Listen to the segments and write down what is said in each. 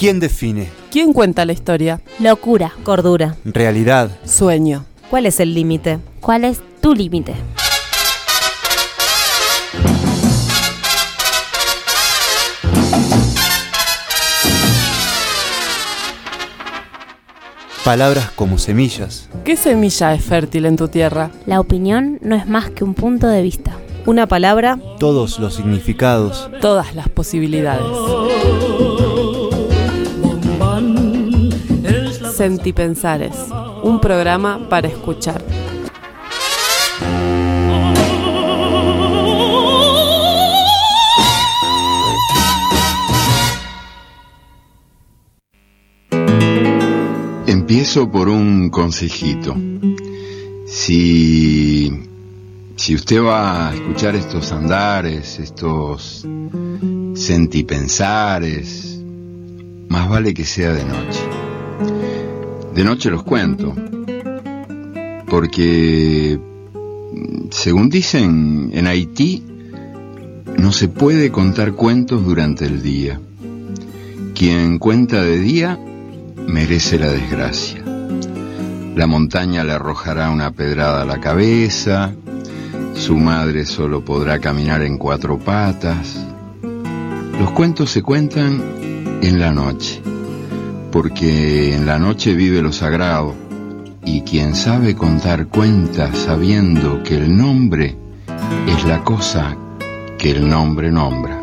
¿Quién define? ¿Quién cuenta la historia? Locura, cordura, Realidad. Sueño. ¿cuál es el límite? ¿Cuál es tu límite? Palabras como semillas. ¿Qué semilla es fértil en tu tierra? La opinión no es más que un punto de vista. Una palabra, Todos los significados. Todas las posibilidades. Sentipensares, un programa para escuchar. Empiezo por un consejito. Si usted va a escuchar estos andares, estos sentipensares, más vale que sea de noche. De noche los cuento, porque según dicen en Haití, no se puede contar cuentos durante el día. Quien cuenta de día merece la desgracia. La montaña le arrojará una pedrada a la cabeza, su madre solo podrá caminar en 4 patas. Los cuentos se cuentan en la noche, porque en la noche vive lo sagrado, y quien sabe contar cuentas sabiendo que el nombre es la cosa que el nombre nombra.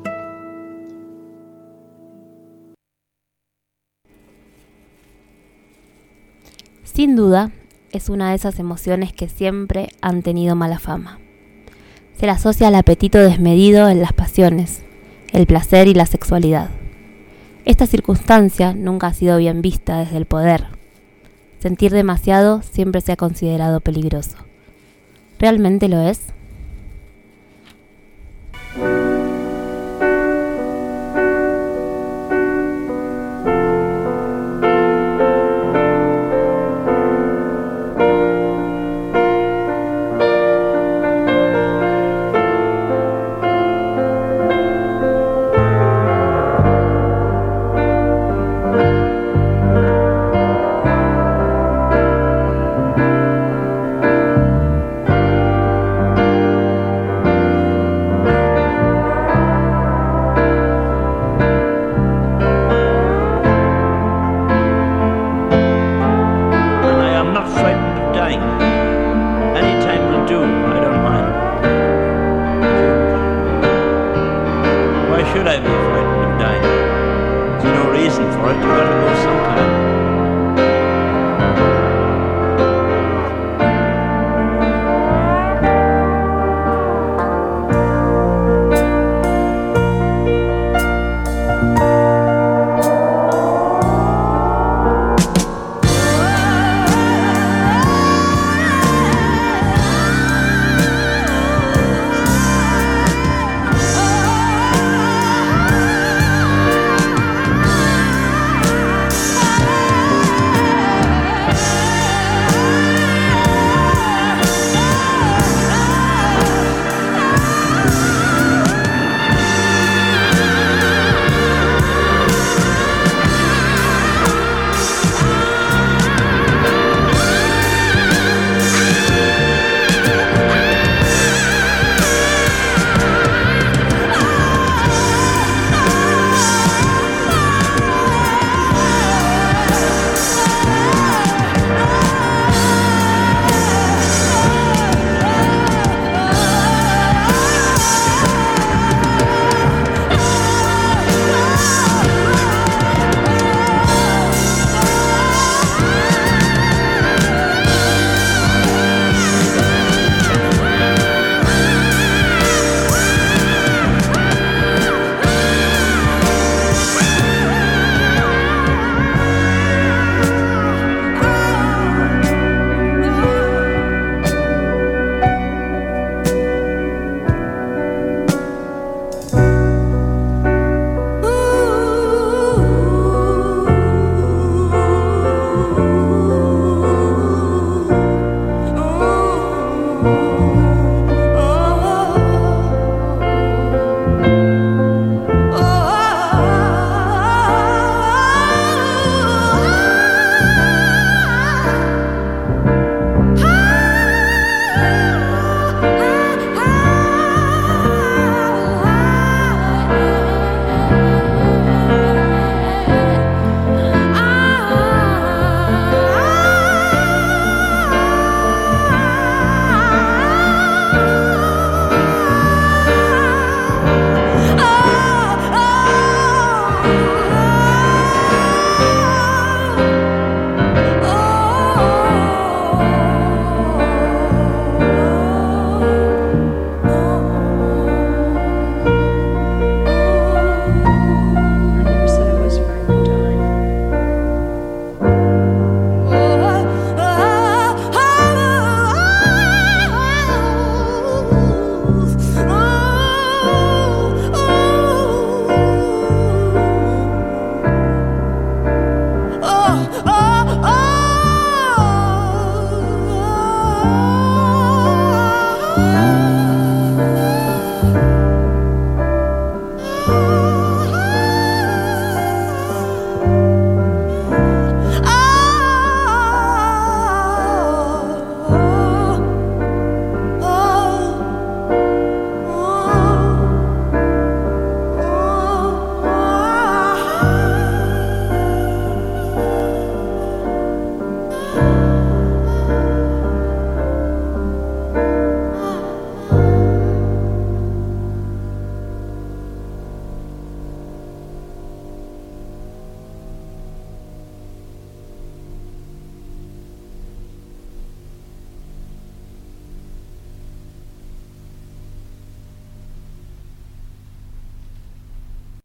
Sin duda, es una de esas emociones que siempre han tenido mala fama. Se la asocia al apetito desmedido en las pasiones, el placer y la sexualidad. Esta circunstancia nunca ha sido bien vista desde el poder. Sentir demasiado siempre se ha considerado peligroso. ¿Realmente lo es?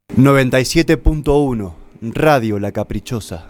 97.1 Radio La Caprichosa.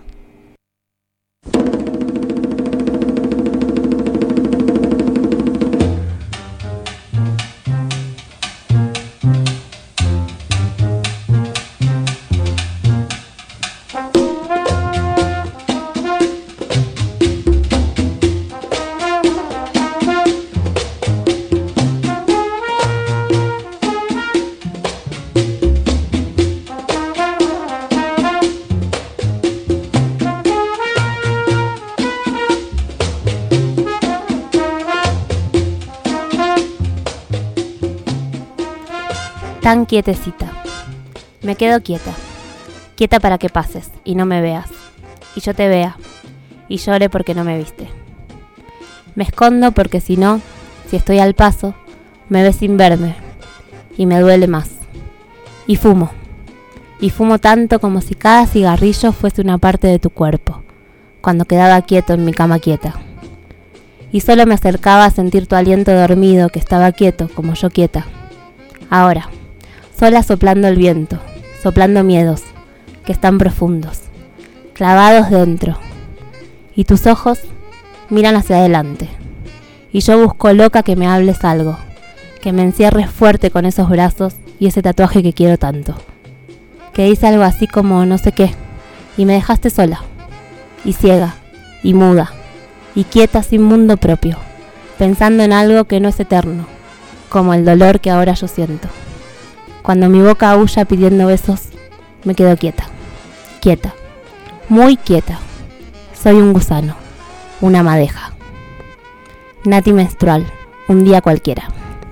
Tan quietecita. Me quedo quieta. Quieta para que pases y no me veas. Y yo te vea. Y llore porque no me viste. Me escondo porque si estoy al paso, me ves sin verme. Y me duele más. Y fumo. Y fumo tanto como si cada cigarrillo fuese una parte de tu cuerpo. Cuando quedaba quieto en mi cama quieta. Y solo me acercaba a sentir tu aliento dormido que estaba quieto como yo quieta. Ahora. Sola soplando el viento, soplando miedos, que están profundos, clavados dentro. Y tus ojos miran hacia adelante. Y yo busco loca que me hables algo, que me encierres fuerte con esos brazos y ese tatuaje que quiero tanto. Que dice algo así como no sé qué, y me dejaste sola, y ciega, y muda, y quieta sin mundo propio, pensando en algo que no es eterno, como el dolor que ahora yo siento. Cuando mi boca aúlla pidiendo besos, me quedo quieta, quieta, muy quieta. Soy un gusano, una madeja. Nati menstrual, un día cualquiera.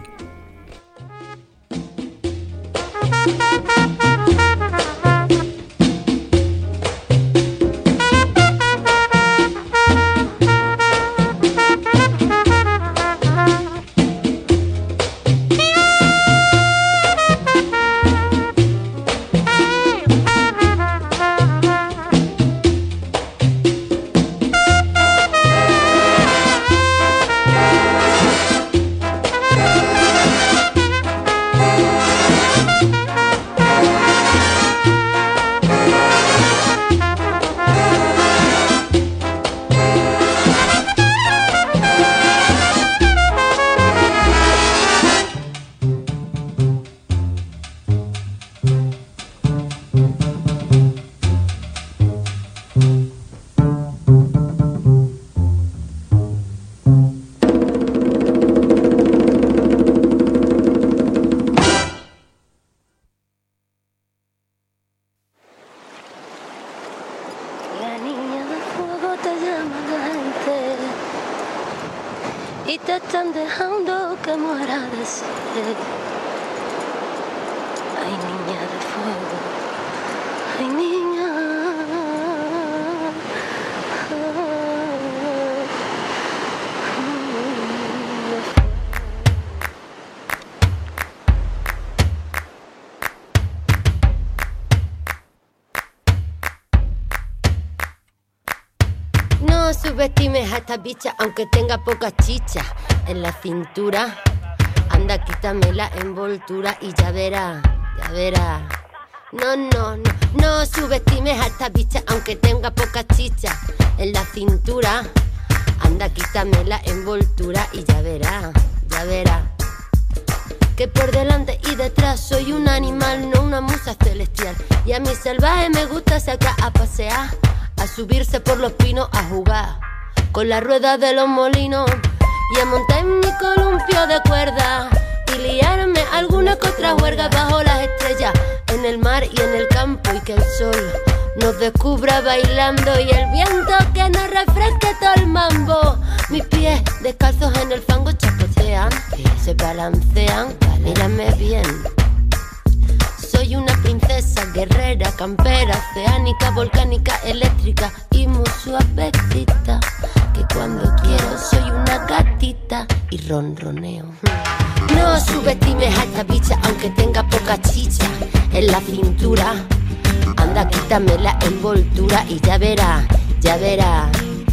Y te están dejando que muera de sed. Ay, niña de fuego, ay, niña. No subestimes a esta bicha aunque tenga poca chicha en la cintura. Anda, quítame la envoltura y ya verá, ya verá. No subestimes a esta bicha aunque tenga poca chicha en la cintura. Anda, quítame la envoltura y ya verá, ya verá. Que por delante y detrás soy un animal, no una musa celestial. Y a mi salvaje me gusta sacar a pasear, a subirse por los pinos, a jugar con la rueda de los molinos y a montar en mi columpio de cuerda y liarme alguna que otra juerga bajo las estrellas, en el mar y en el campo, y que el sol nos descubra bailando y el viento que nos refresque todo el mambo. Mis pies descalzos en el fango chapotean, se balancean, mírame bien. Soy una princesa guerrera, campera, oceánica, volcánica, eléctrica y muy suavecita. Que cuando quiero soy una gatita y ronroneo. No subestimes a esta bicha aunque tenga poca chicha en la cintura. Anda, quítame la envoltura y ya verá, ya verá.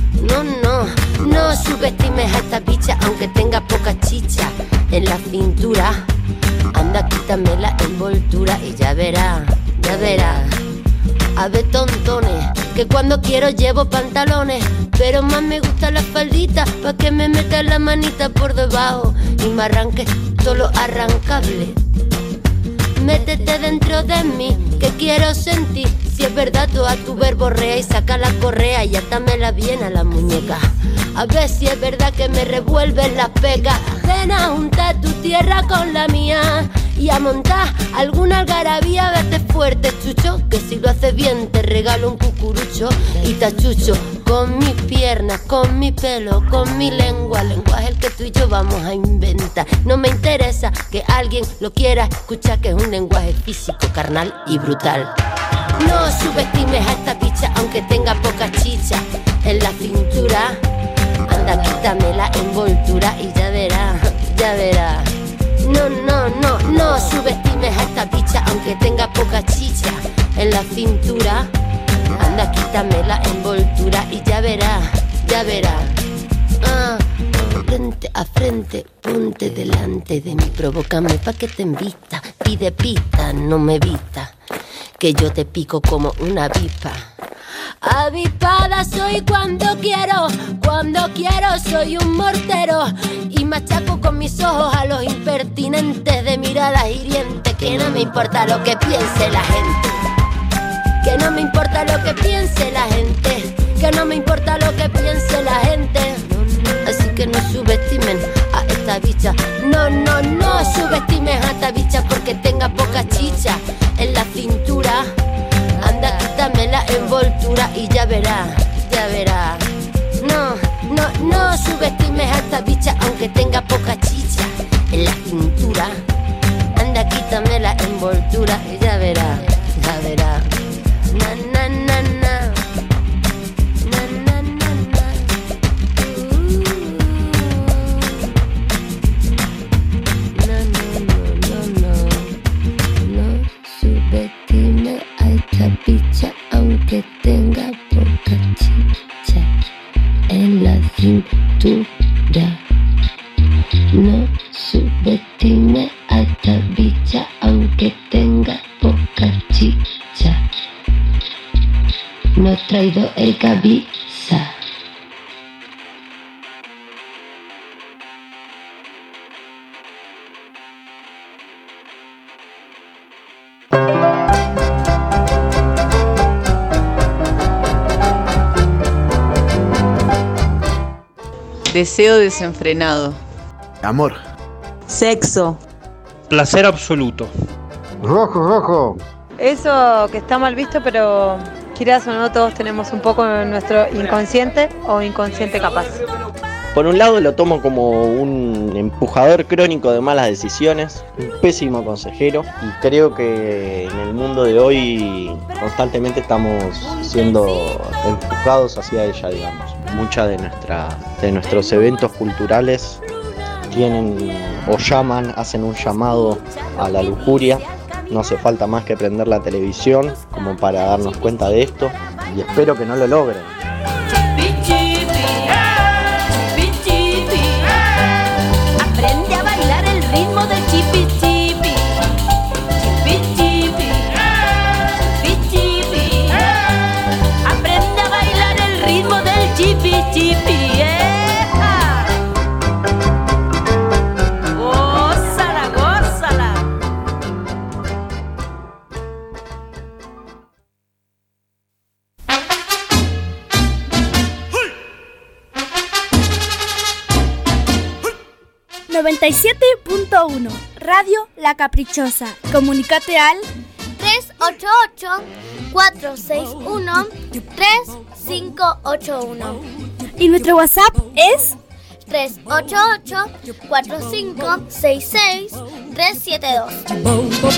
No subestimes a esta bicha aunque tenga poca chicha en la cintura. Anda, quítame la envoltura y ya verá, ya verás. A ver, tontones, que cuando quiero llevo pantalones, pero más me gusta la faldita, pa' que me meta la manita por debajo y me arranque todo lo arrancable. Métete dentro de mí, que quiero sentir. Si es verdad, tú a tu verborrea y saca la correa y atámela bien a la muñeca. A ver si es verdad que me revuelven las pecas. Ven a juntar tu tierra con la mía y a montar alguna algarabía. Vete fuerte, chucho, que si lo haces bien te regalo un cucurucho y tachucho. Con mis piernas, con mi pelo, con mi lengua. Lenguaje el que tú y yo vamos a inventar. No me interesa que alguien lo quiera escuchar, que es un lenguaje físico, carnal y brutal. No subestimes a esta bicha aunque tenga poca chicha en la cintura. Anda, quítame la envoltura y ya verás, ya verás. No subestimes a esta bicha aunque tenga poca chicha en la cintura. Anda, quítame la envoltura y ya verás, ya verás. Frente a frente, ponte delante de mí, provócame pa' que te invita. Pide pista, no me vista, que yo te pico como una avispa. Avispada soy cuando quiero soy un mortero. Y machaco con mis ojos a los impertinentes de miradas hirientes. Que no me importa lo que piense la gente, que no me importa lo que piense la gente, que no me importa lo que piense la gente. Así que no subestimen a esta bicha. No subestimes a esta bicha porque tenga poca chicha en la cintura. Anda, quítame la envoltura y ya verás, ya verás. No subestimes a esta bicha aunque tenga poca chicha en la cintura. Anda, quítame la envoltura y ya verás, ya verás. Na. No subestime a esta bicha aunque tenga poca chicha en la cintura. No subestime a esta bicha aunque tenga poca chicha. No he traído el cabeza. Deseo desenfrenado. Amor. Sexo. Placer absoluto. Rojo. Eso que está mal visto, pero quieras o no, todos tenemos un poco en nuestro inconsciente o inconsciente capaz. Por un lado lo tomo como un empujador crónico de malas decisiones, un pésimo consejero, y creo que en el mundo de hoy constantemente estamos siendo empujados hacia ella, digamos. Muchas de nuestros eventos culturales hacen un llamado a la lujuria. No hace falta más que prender la televisión como para darnos cuenta de esto, y espero que no lo logren. Aprende a bailar el ritmo del chipi chipi. Chipi chipi. Chipi chipi. Aprende a bailar el ritmo del chipi chipi. Gózala, gózala. ¡97.1! Radio La Caprichosa. Comunícate al 388-461-3581. Y nuestro WhatsApp es 388-4566-372.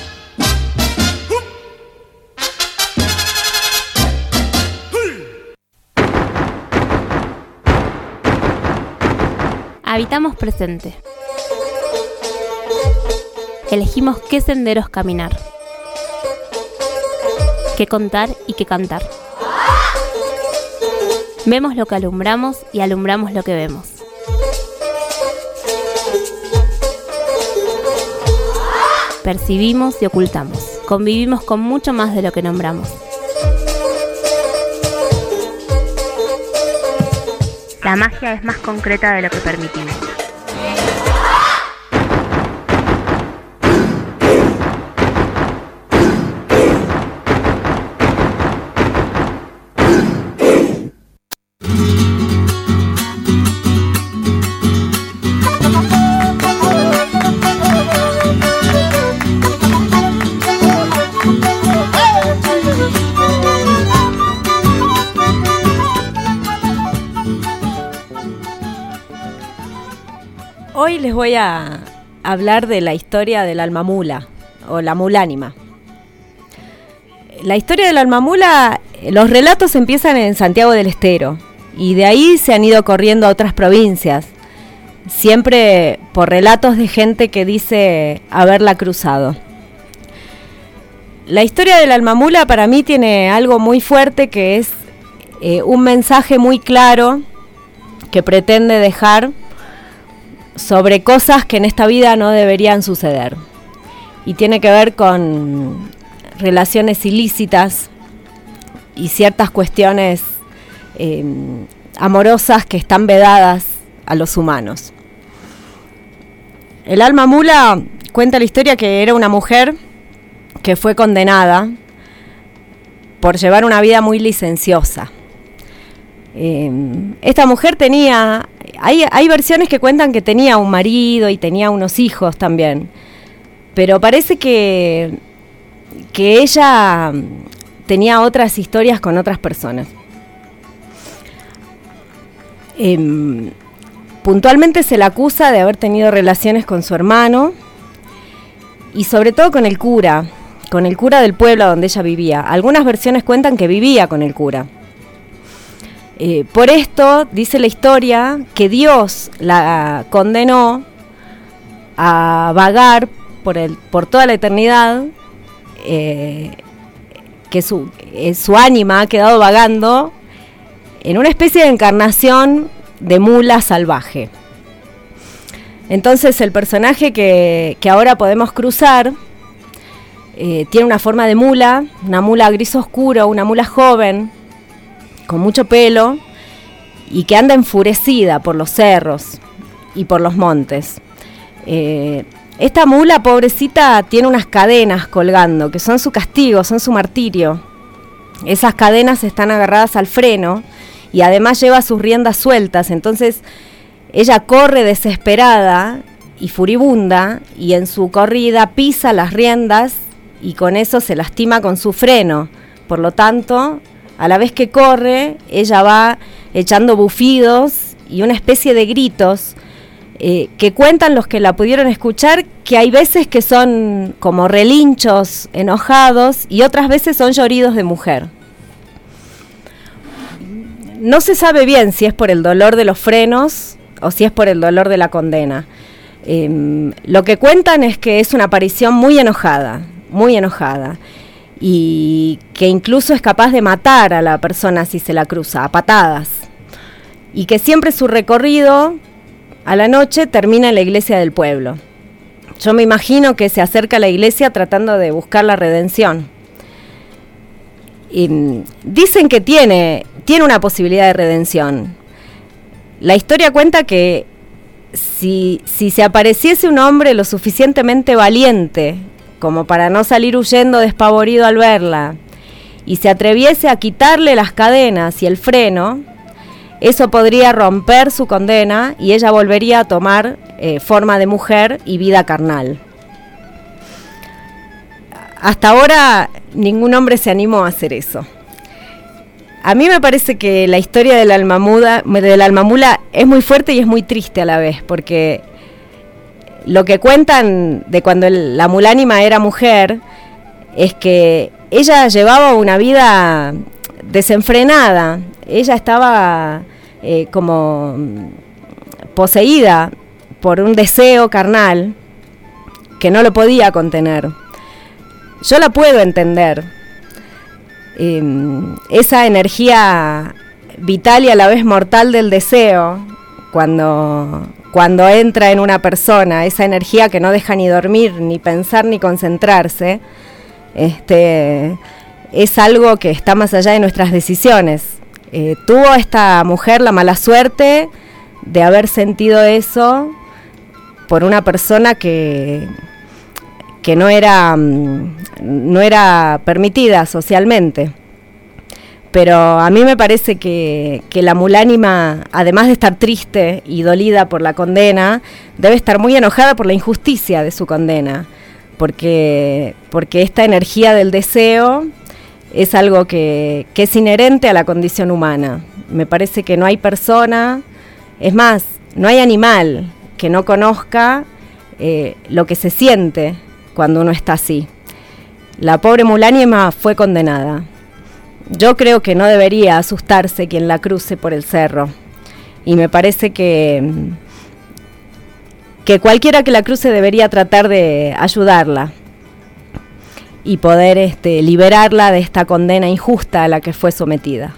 Habitamos presente. Elegimos qué senderos caminar, qué contar y qué cantar. Vemos lo que alumbramos y alumbramos lo que vemos. Percibimos y ocultamos. convivimos con mucho más de lo que nombramos. La magia es más concreta de lo que permitimos. Hoy les voy a hablar de la historia del alma mula o la mulánima. La historia del alma mula, los relatos empiezan en Santiago del Estero y de ahí se han ido corriendo a otras provincias, siempre por relatos de gente que dice haberla cruzado. La historia del alma mula para mí tiene algo muy fuerte, que es un mensaje muy claro que pretende dejar sobre cosas que en esta vida no deberían suceder. Y tiene que ver con relaciones ilícitas y ciertas cuestiones amorosas que están vedadas a los humanos. El alma mula cuenta la historia que era una mujer que fue condenada por llevar una vida muy licenciosa. Esta mujer tenía... Hay versiones que cuentan que tenía un marido y tenía unos hijos también, pero parece que ella tenía otras historias con otras personas. Puntualmente se la acusa de haber tenido relaciones con su hermano y sobre todo con el cura del pueblo donde ella vivía. Algunas versiones cuentan que vivía con el cura. Por esto, dice la historia, que Dios la condenó a vagar por toda la eternidad, que su ánima ha quedado vagando en una especie de encarnación de mula salvaje. Entonces el personaje que ahora podemos cruzar tiene una forma de mula, una mula gris oscuro, una mula joven, con mucho pelo, y que anda enfurecida por los cerros y por los montes. Esta mula, pobrecita, tiene unas cadenas colgando, que son su castigo, son su martirio. Esas cadenas están agarradas al freno, y además lleva sus riendas sueltas, entonces ella corre desesperada y furibunda, y en su corrida pisa las riendas, y con eso se lastima con su freno. Por lo tanto, a la vez que corre, ella va echando bufidos y una especie de gritos que cuentan los que la pudieron escuchar, que hay veces que son como relinchos enojados y otras veces son lloridos de mujer. No se sabe bien si es por el dolor de los frenos o si es por el dolor de la condena. Lo que cuentan es que es una aparición muy enojada, y que incluso es capaz de matar a la persona si se la cruza, a patadas. Y que siempre su recorrido a la noche termina en la iglesia del pueblo. Yo me imagino que se acerca a la iglesia tratando de buscar la redención. Dicen que tiene una posibilidad de redención. La historia cuenta que si se apareciese un hombre lo suficientemente valiente como para no salir huyendo despavorido al verla, y se atreviese a quitarle las cadenas y el freno, eso podría romper su condena y ella volvería a tomar forma de mujer y vida carnal. Hasta ahora ningún hombre se animó a hacer eso. A mí me parece que la historia del alma mula es muy fuerte y es muy triste a la vez, porque lo que cuentan de cuando la mulánima era mujer es que ella llevaba una vida desenfrenada. Ella estaba como poseída por un deseo carnal que no lo podía contener. Yo la puedo entender. Esa energía vital y a la vez mortal del deseo, cuando entra en una persona, esa energía que no deja ni dormir, ni pensar, ni concentrarse, es algo que está más allá de nuestras decisiones. Tuvo esta mujer la mala suerte de haber sentido eso por una persona que no era permitida socialmente. Pero a mí me parece que la mulánima, además de estar triste y dolida por la condena, debe estar muy enojada por la injusticia de su condena, porque esta energía del deseo es algo que es inherente a la condición humana. Me parece que no hay persona, es más, no hay animal que no conozca lo que se siente cuando uno está así. La pobre mulánima fue condenada. Yo creo que no debería asustarse quien la cruce por el cerro. Y me parece que cualquiera que la cruce debería tratar de ayudarla y poder liberarla de esta condena injusta a la que fue sometida.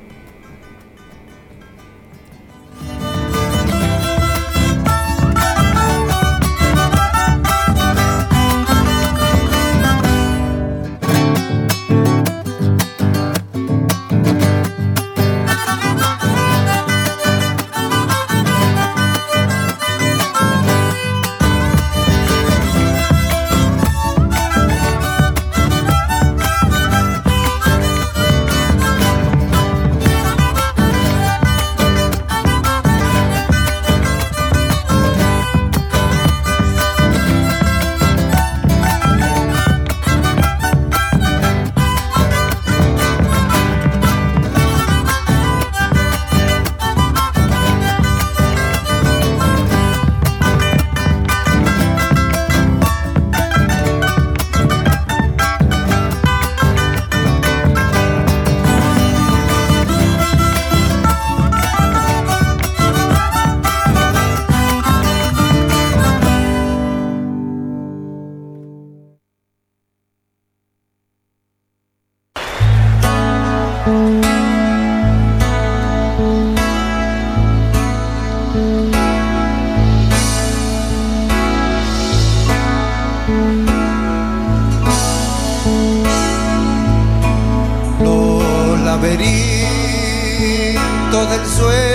Del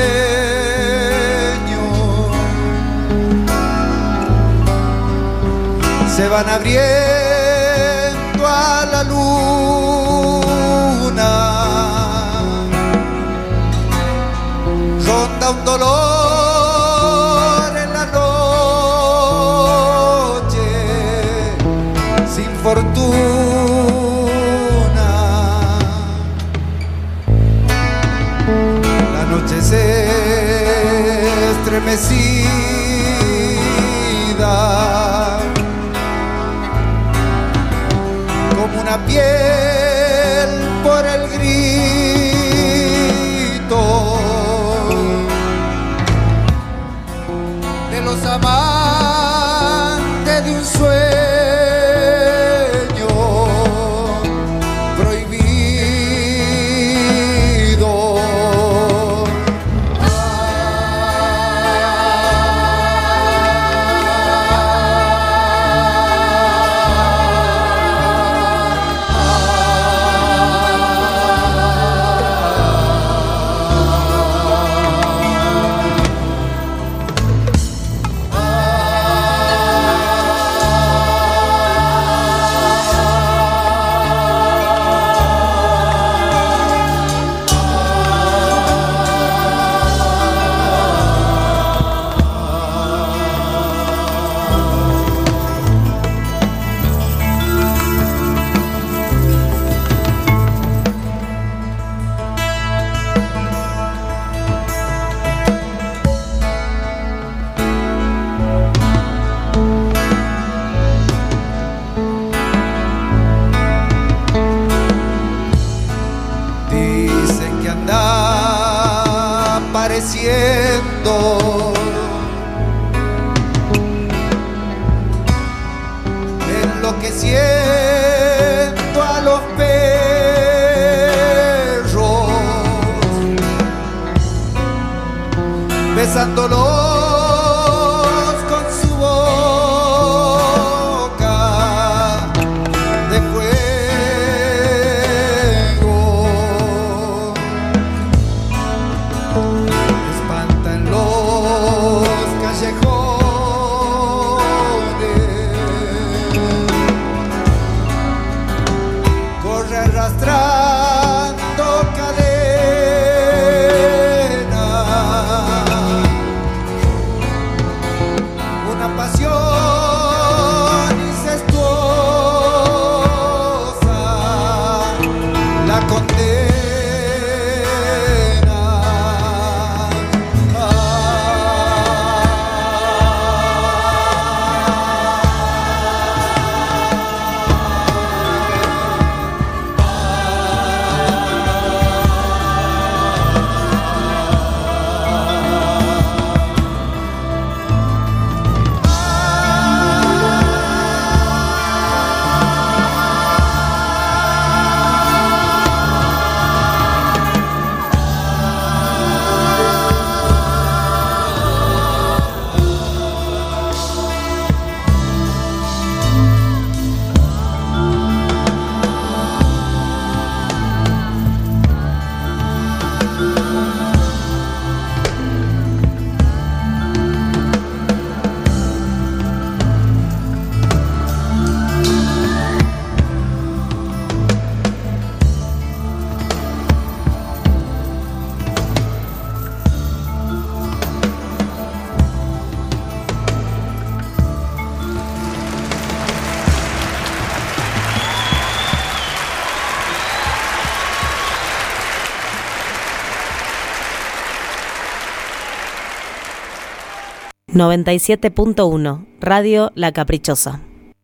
sueño se van abriendo a la luna, ronda un dolor en la noche sin fortuna. La noche se estremecida como una piel por el grito de los amantes de un sueño apareciendo enloqueciendo a los perros, besándolos con su boca de fuego. 97.1 Radio La Caprichosa.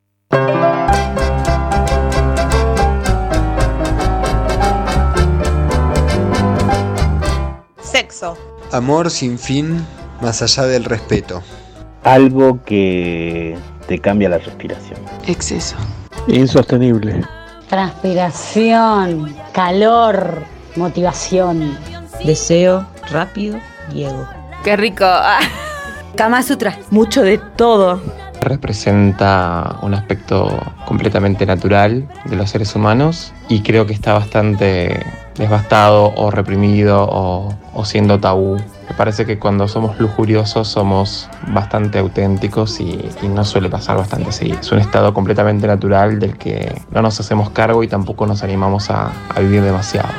Sexo. Amor sin fin, más allá del respeto. Algo que te cambia la respiración. Exceso. Insostenible. Transpiración, calor, motivación. Deseo, rápido y ego. ¡Qué rico! Kama Sutra. Mucho de todo. Representa un aspecto completamente natural de los seres humanos y creo que está bastante devastado o reprimido o siendo tabú. Me parece que cuando somos lujuriosos somos bastante auténticos y no suele pasar bastante así. Es un estado completamente natural del que no nos hacemos cargo y tampoco nos animamos a vivir demasiado.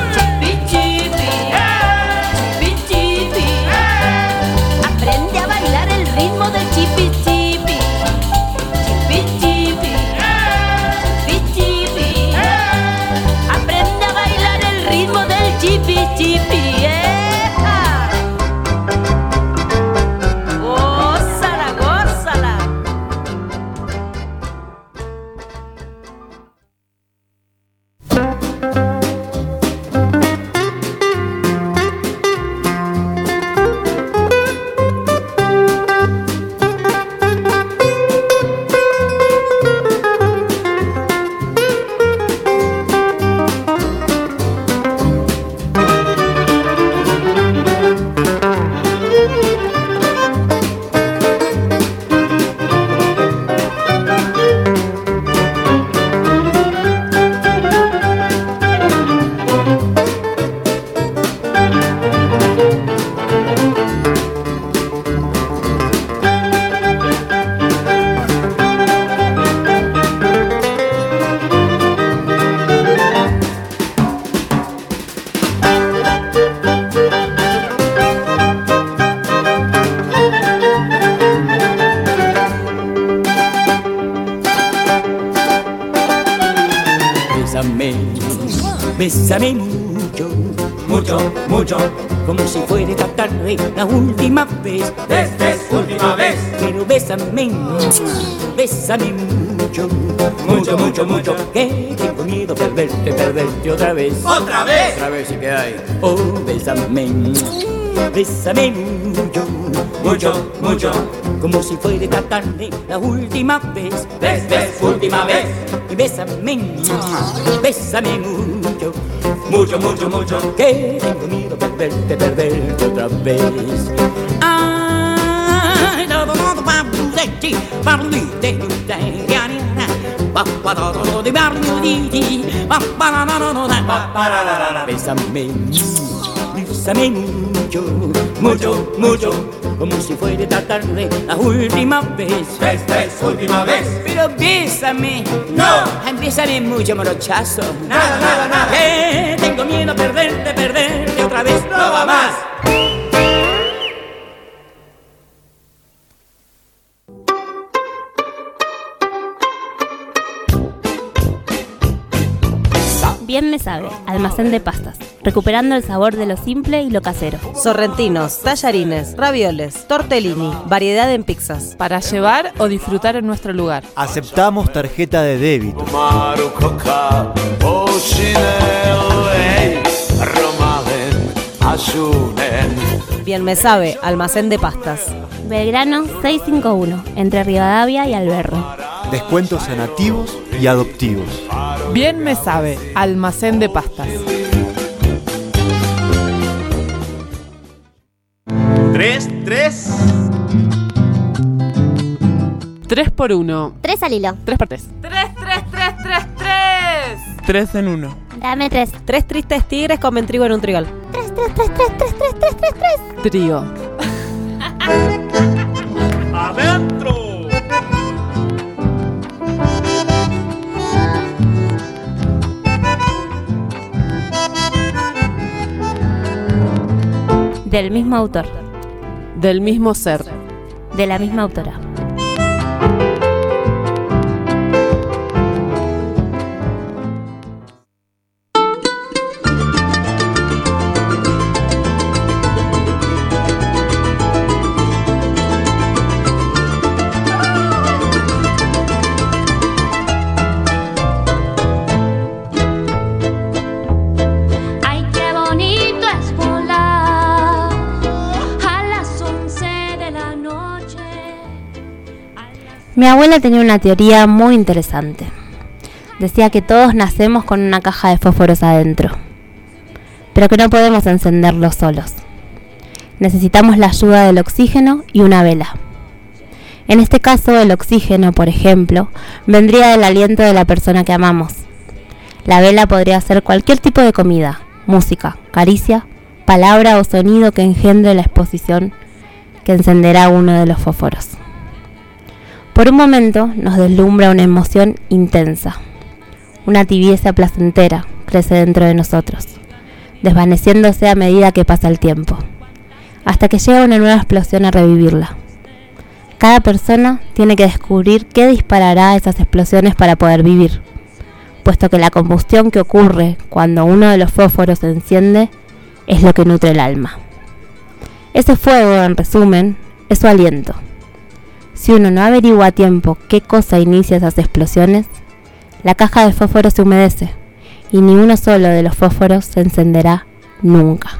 Aprende a bailar el ritmo del chipi chipi. Chipi chipi. Chipi chipi. Aprende a bailar el ritmo del chipi chipi. Gózala, gózala. Bésame mucho, mucho, mucho, como si fuera esta tarde la última vez. Última vez. Pero bésame, bésame mucho, mucho, mucho, mucho, que tengo miedo perderte otra vez. ¿Otra vez? Otra vez sí que hay. Oh, bésame, bésame mucho, mucho, mucho, como si fuera esta tarde la última vez. Última vez. Y bésame, bésame mucho, mucho, mucho, mucho, que tengo miedo perderte otra vez. Ay, bésame, bésame mucho, mucho, mucho, como si fuera esta tarde la última vez. Última vez. Pero bésame, no, bésame mucho, morochazo. Nada. Que tengo miedo perderte otra vez. No va más. Bien me sabe, almacén de pastas, recuperando el sabor de lo simple y lo casero. Sorrentinos, tallarines, ravioles, tortellini, variedad en pizzas. Para llevar o disfrutar en nuestro lugar. Aceptamos tarjeta de débito. Bien me sabe, almacén de pastas. Belgrano 651, entre Rivadavia y Alberro. Descuentos en activos y adoptivos. Bien me sabe, almacén de pastas. 3. 3 por 1. 3 al hilo. 3 por 3. 3. 3 en 1. Dame 3. 3 tristes tigres comen trigo en un trigal. 3. Trío. Adentro. Del mismo autor. Del mismo ser. De la misma autora. Mi abuela tenía una teoría muy interesante. Decía que todos nacemos con una caja de fósforos adentro, pero que no podemos encenderlos solos. Necesitamos la ayuda del oxígeno y una vela. En este caso, el oxígeno, por ejemplo, vendría del aliento de la persona que amamos. La vela podría ser cualquier tipo de comida, música, caricia, palabra o sonido que engendre la exposición que encenderá uno de los fósforos. Por un momento nos deslumbra una emoción intensa. Una tibieza placentera crece dentro de nosotros, desvaneciéndose a medida que pasa el tiempo, hasta que llega una nueva explosión a revivirla. Cada persona tiene que descubrir qué disparará esas explosiones para poder vivir, puesto que la combustión que ocurre cuando uno de los fósforos se enciende es lo que nutre el alma. Ese fuego, en resumen, es su aliento. Si uno no averigua a tiempo qué cosa inicia esas explosiones, la caja de fósforos se humedece y ni uno solo de los fósforos se encenderá nunca.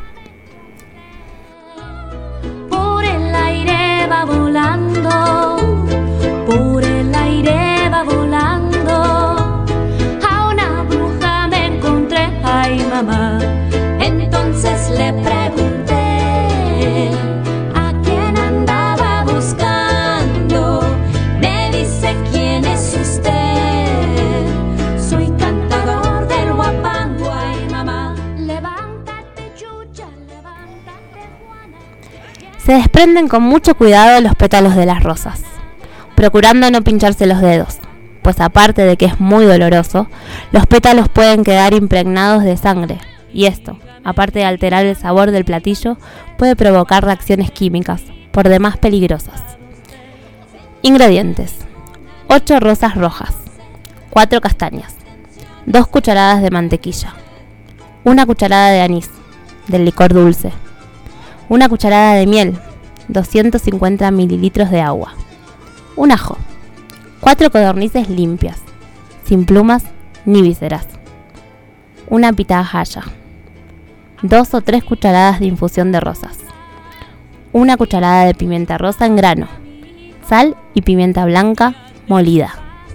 Por el aire va volando, por el aire va volando. A una bruja me encontré, ay mamá. Entonces le pregunté a quién andaba buscando. Me dice, ¿quién es usted? Soy cantador del huapango, ay mamá. Levántate, chucha, levántate, Juana. Se desprenden con mucho cuidado los pétalos de las rosas, procurando no pincharse los dedos, pues aparte de que es muy doloroso, los pétalos pueden quedar impregnados de sangre, y esto, aparte de alterar el sabor del platillo, puede provocar reacciones químicas, por demás peligrosas. Ingredientes: 8 rosas rojas, 4 castañas, 2 cucharadas de mantequilla, 1 cucharada de anís, del licor dulce, 1 cucharada de miel, 250 mililitros de agua, un ajo, 4 codornices limpias, sin plumas ni vísceras, una pitahaya, 2 o 3 cucharadas de infusión de rosas, 1 cucharada de pimienta rosa en grano, sal y pimienta blanca molida.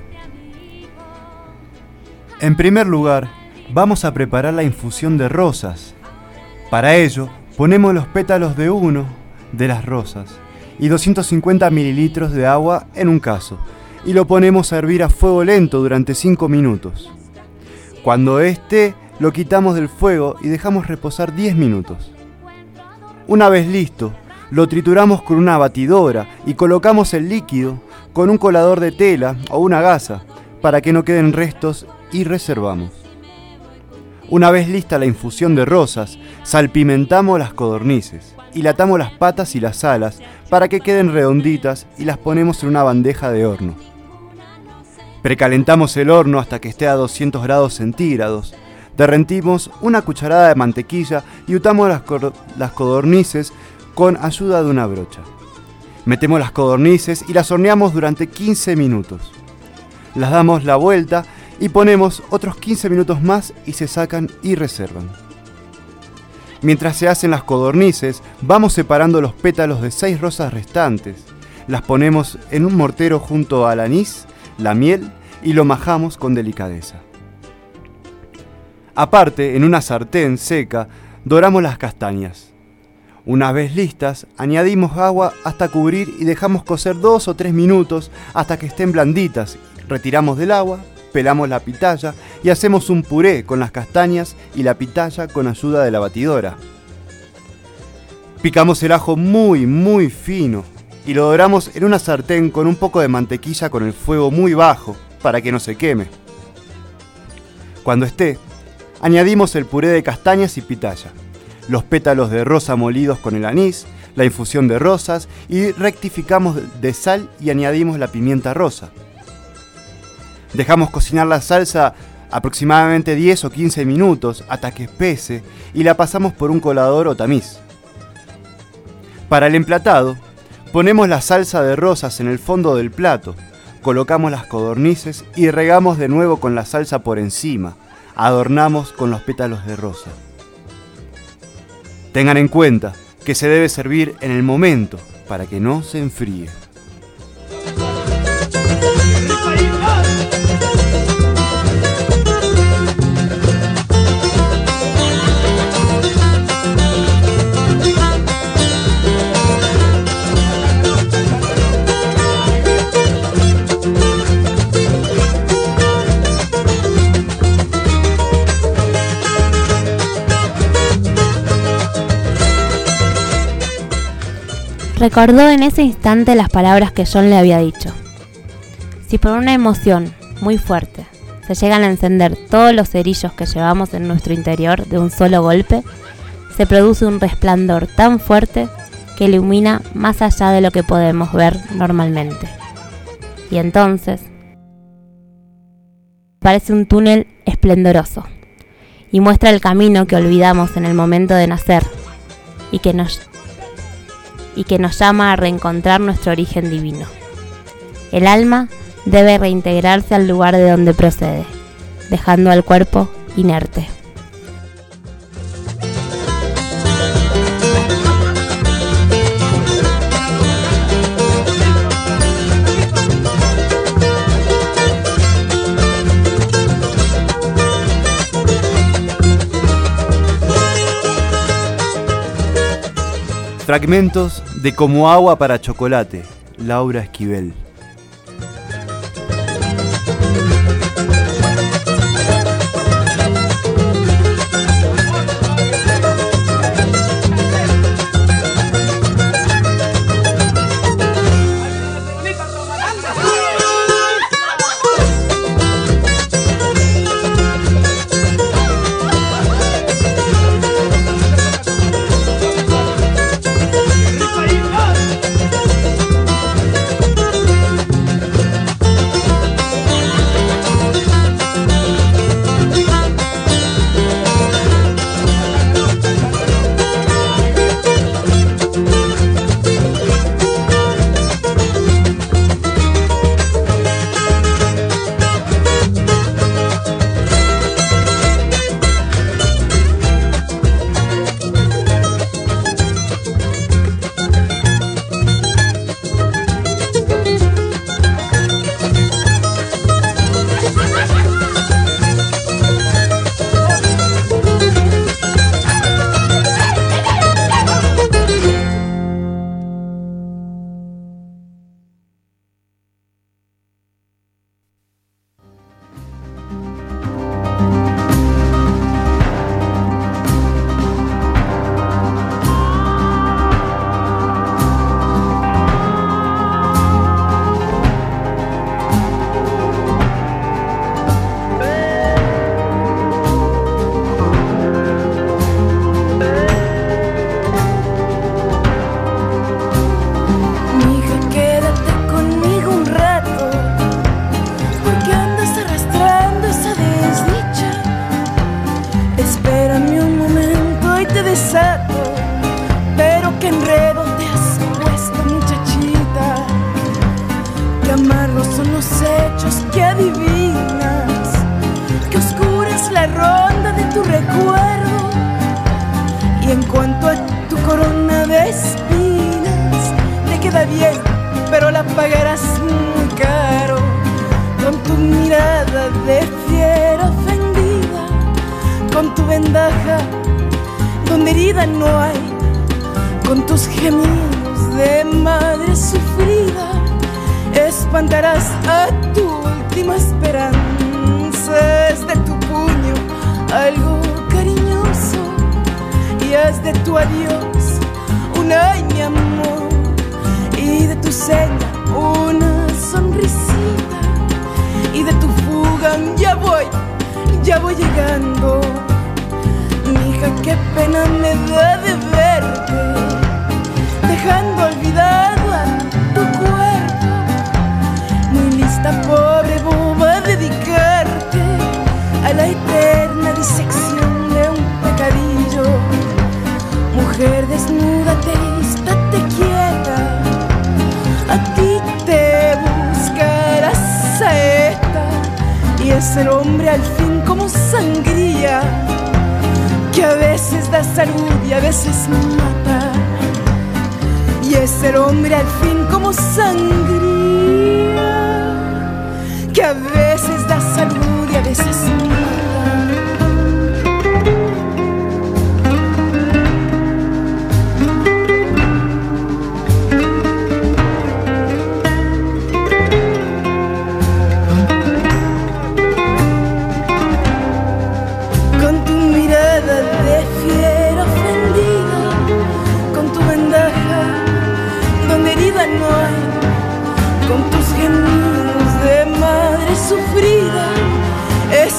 En primer lugar, vamos a preparar la infusión de rosas. Para ello, ponemos los pétalos de uno de las rosas y 250 mililitros de agua en un cazo y lo ponemos a hervir a fuego lento durante 5 minutos. Cuando esté, lo quitamos del fuego y dejamos reposar 10 minutos. Una vez listo, lo trituramos con una batidora y colocamos el líquido con un colador de tela o una gasa para que no queden restos y reservamos. Una vez lista la infusión de rosas, salpimentamos las codornices y le atamos las patas y las alas para que queden redonditas y las ponemos en una bandeja de horno. Precalentamos el horno hasta que esté a 200 grados centígrados. Derretimos una cucharada de mantequilla y untamos las codornices con ayuda de una brocha. Metemos las codornices y las horneamos durante 15 minutos. Las damos la vuelta y ponemos otros 15 minutos más y se sacan y reservan. Mientras se hacen las codornices, vamos separando los pétalos de 6 rosas restantes. Las ponemos en un mortero junto al anís, la miel y lo majamos con delicadeza. Aparte, en una sartén seca, doramos las castañas. Una vez listas, añadimos agua hasta cubrir y dejamos cocer 2 o 3 minutos hasta que estén blanditas. Retiramos del agua, pelamos la pitaya y hacemos un puré con las castañas y la pitaya con ayuda de la batidora. Picamos el ajo muy fino y lo doramos en una sartén con un poco de mantequilla con el fuego muy bajo para que no se queme. Cuando esté, añadimos el puré de castañas y pitaya, los pétalos de rosa molidos con el anís, la infusión de rosas y rectificamos de sal y añadimos la pimienta rosa. Dejamos cocinar la salsa aproximadamente 10 o 15 minutos hasta que espese y la pasamos por un colador o tamiz. Para el emplatado, ponemos la salsa de rosas en el fondo del plato, colocamos las codornices y regamos de nuevo con la salsa por encima. Adornamos con los pétalos de rosa. Tengan en cuenta que se debe servir en el momento para que no se enfríe. recordó en ese instante las palabras que John le había dicho. Si por una emoción muy fuerte se llegan a encender todos los cerillos que llevamos en nuestro interior de un solo golpe, se produce un resplandor tan fuerte que ilumina más allá de lo que podemos ver normalmente. Y entonces parece un túnel esplendoroso y muestra el camino que olvidamos en el momento de nacer y que nos llama a reencontrar nuestro origen divino. El alma debe reintegrarse al lugar de donde procede, dejando al cuerpo inerte. Fragmentos de Como agua para chocolate, Laura Esquivel.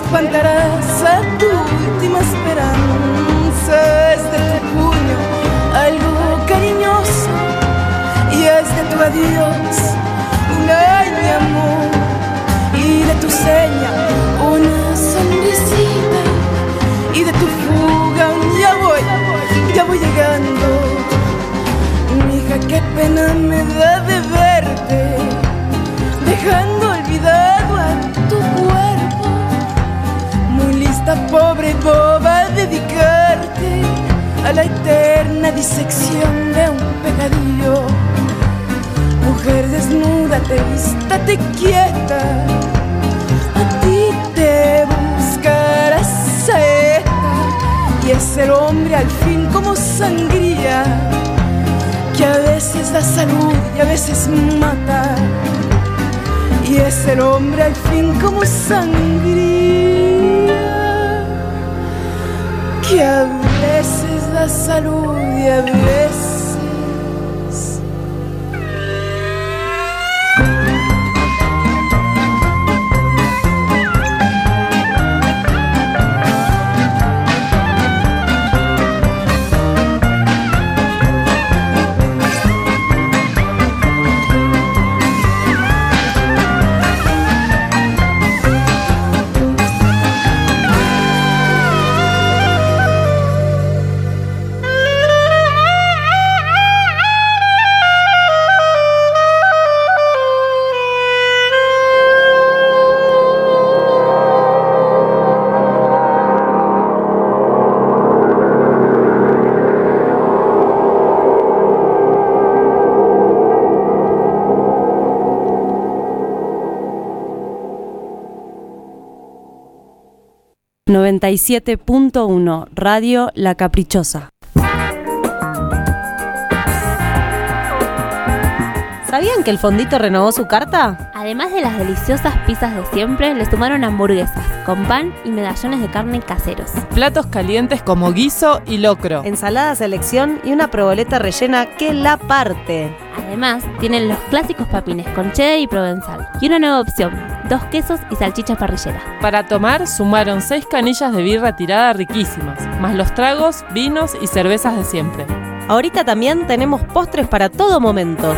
espantarás a tu última esperanza. Es de tu puño algo cariñoso y es de tu adiós un ay mi amor, y de tu seña una sonrisita, y de tu fuga un ya voy llegando. Mija, qué pena me da de verte, dejando olvidado a tu cuerpo. Muy lista, pobre boba, a dedicarte a la eterna disección de un pecadillo. Mujer desnuda, estate quieta, a ti te buscará seta, y es el hombre al fin como sangría, que a veces da salud y a veces mata. Y es el hombre al fin como sangría, que a veces da salud y a veces... 97.1 Radio La Caprichosa. ¿Sabían que el Fondito renovó su carta? Además de las deliciosas pizzas de siempre, le sumaron hamburguesas con pan y medallones de carne caseros. Platos calientes como guiso y locro. Ensalada selección y una proboleta rellena que la parte. Además, tienen los clásicos papines con cheddar y provenzal. Y una nueva opción, 2 quesos y salchichas parrilleras. Para tomar, sumaron 6 canillas de birra tirada riquísimas, más los tragos, vinos y cervezas de siempre. Ahorita también tenemos postres para todo momento.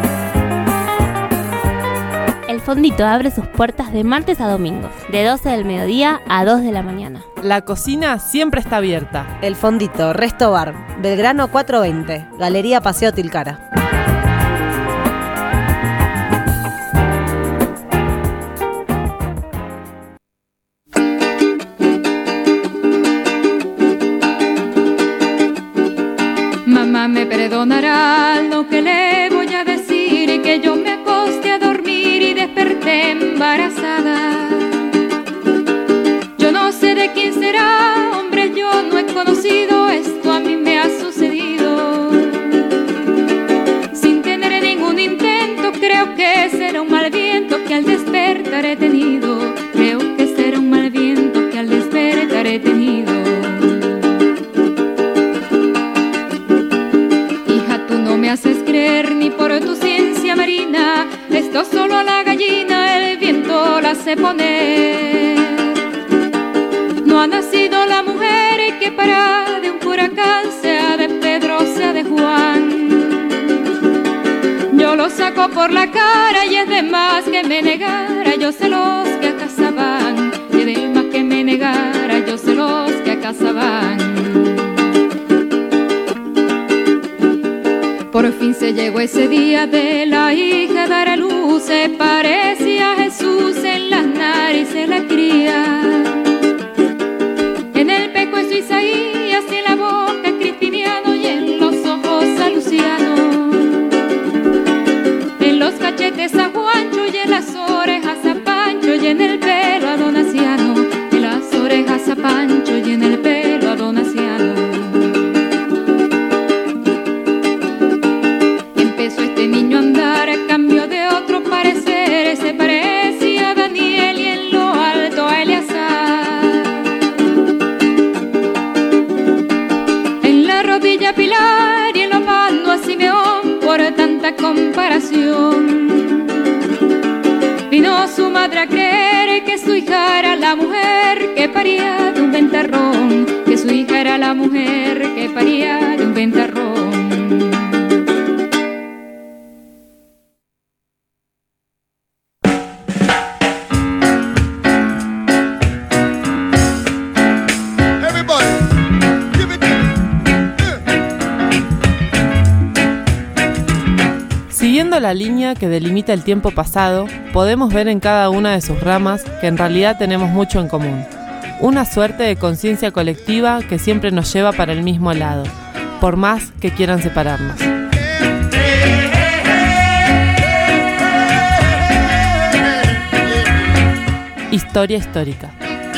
El Fondito abre sus puertas de martes a domingos, de 12 del mediodía a 2 de la mañana. La cocina siempre está abierta. El Fondito, Resto Bar, Belgrano 420, Galería Paseo Tilcara. Mamá me perdonará lo que le voy a decir, y que yo me acosté a dormir y desperté embarazada. Yo no sé de quién será, hombre, yo no he conocido, esto a mí me ha sucedido. Sin tener ningún intento, creo que será un mal viento que al despertar he tenido. Creo que será un mal viento que al despertar he tenido. Me haces creer ni por tu ciencia marina, esto solo a la gallina el viento la hace poner. No ha nacido la mujer que para de un huracán, sea de Pedro, sea de Juan. Yo lo saco por la cara y es de más que me negara, yo sé los que a casa van. Y es de más que me negara, yo sé los que a casa van. Por fin se llegó ese día de la hija a dar a luz, se parecía a Jesús en las narices la cría. En el peco es Isaías y en la boca Crispiniano y en los ojos a Luciano. En los cachetes a Juancho y en las orejas a Pancho y en el pelo a Donaciano. En las orejas a Pancho y en el pelo a Donaciano. Niño andar a cambio de otro parecer, se parecía a Daniel y en lo alto a Eleazar. En la rodilla a Pilar y en los manos a Simeón, por tanta comparación. Vino su madre a creer que su hija era la mujer que paría de un ventarrón, que su hija era la mujer que paría de un ventarrón. Siguiendo la línea que delimita el tiempo pasado, podemos ver en cada una de sus ramas que en realidad tenemos mucho en común. Una suerte de conciencia colectiva que siempre nos lleva para el mismo lado, por más que quieran separarnos. Historia histórica.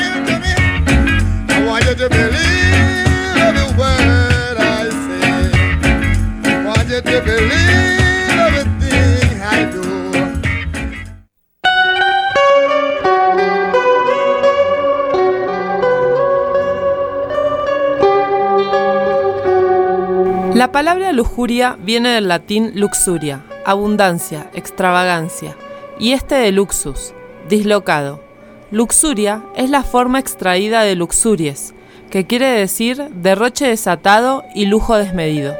La palabra lujuria viene del latín luxuria, abundancia, extravagancia, y de luxus, dislocado. Luxuria es la forma extraída de luxuries, que quiere decir derroche desatado y lujo desmedido.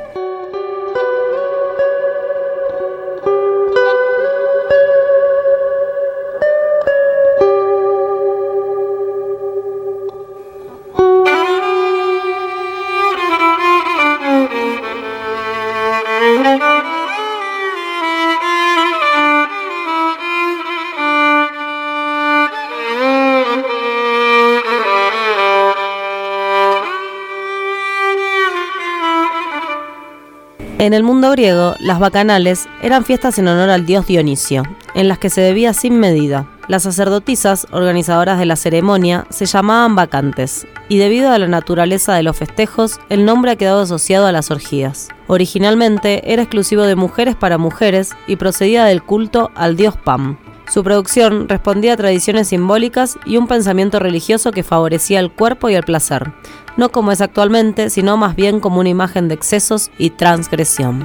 En el mundo griego, las bacanales eran fiestas en honor al dios Dionisio, en las que se bebía sin medida. Las sacerdotisas, organizadoras de la ceremonia, se llamaban bacantes, y debido a la naturaleza de los festejos, el nombre ha quedado asociado a las orgías. Originalmente era exclusivo de mujeres para mujeres y procedía del culto al dios Pan. Su producción respondía a tradiciones simbólicas y un pensamiento religioso que favorecía el cuerpo y el placer, no como es actualmente, sino más bien como una imagen de excesos y transgresión.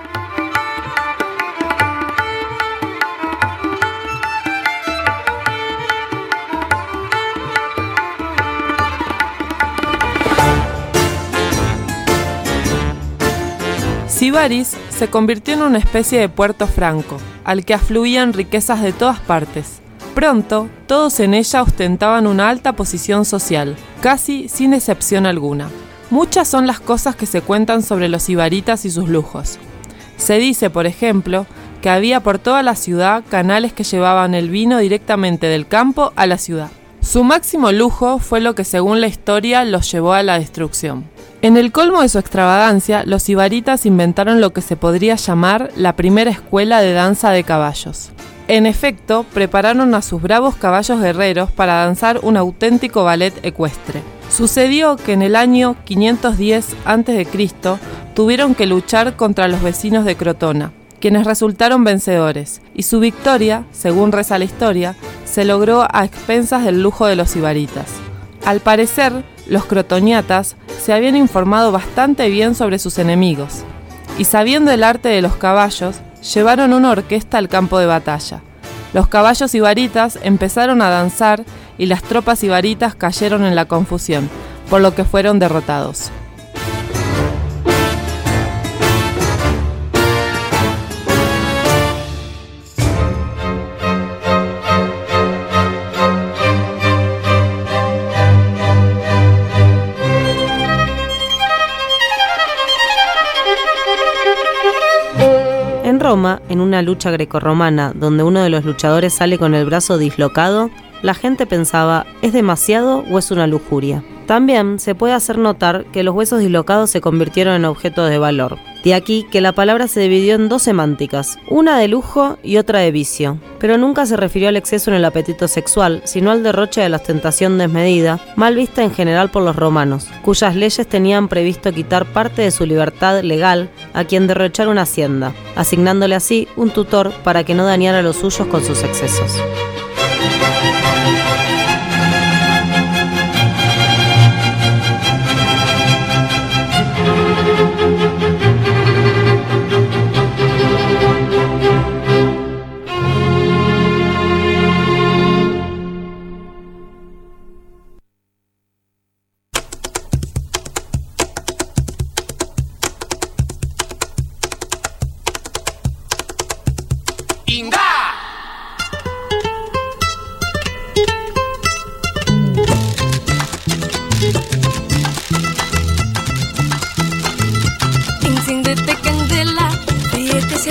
Sibaris se convirtió en una especie de puerto franco, al que afluían riquezas de todas partes. Pronto, todos en ella ostentaban una alta posición social, casi sin excepción alguna. Muchas son las cosas que se cuentan sobre los sibaritas y sus lujos. Se dice, por ejemplo, que había por toda la ciudad canales que llevaban el vino directamente del campo a la ciudad. Su máximo lujo fue lo que según la historia los llevó a la destrucción. En el colmo de su extravagancia, los sibaritas inventaron lo que se podría llamar la primera escuela de danza de caballos. En efecto, prepararon a sus bravos caballos guerreros para danzar un auténtico ballet ecuestre. Sucedió que en el año 510 a.C. tuvieron que luchar contra los vecinos de Crotona, quienes resultaron vencedores, y su victoria, según reza la historia, se logró a expensas del lujo de los sibaritas. Al parecer, los crotoniatas se habían informado bastante bien sobre sus enemigos, y sabiendo el arte de los caballos, llevaron una orquesta al campo de batalla. Los caballos sibaritas empezaron a danzar y las tropas sibaritas cayeron en la confusión, por lo que fueron derrotados. En Roma, en una lucha grecorromana donde uno de los luchadores sale con el brazo dislocado, la gente pensaba, ¿es demasiado o es una lujuria? También se puede hacer notar que los huesos dislocados se convirtieron en objetos de valor. De aquí que la palabra se dividió en dos semánticas, una de lujo y otra de vicio. Pero nunca se refirió al exceso en el apetito sexual, sino al derroche de la ostentación desmedida, mal vista en general por los romanos, cuyas leyes tenían previsto quitar parte de su libertad legal a quien derrochara una hacienda, asignándole así un tutor para que no dañara a los suyos con sus excesos.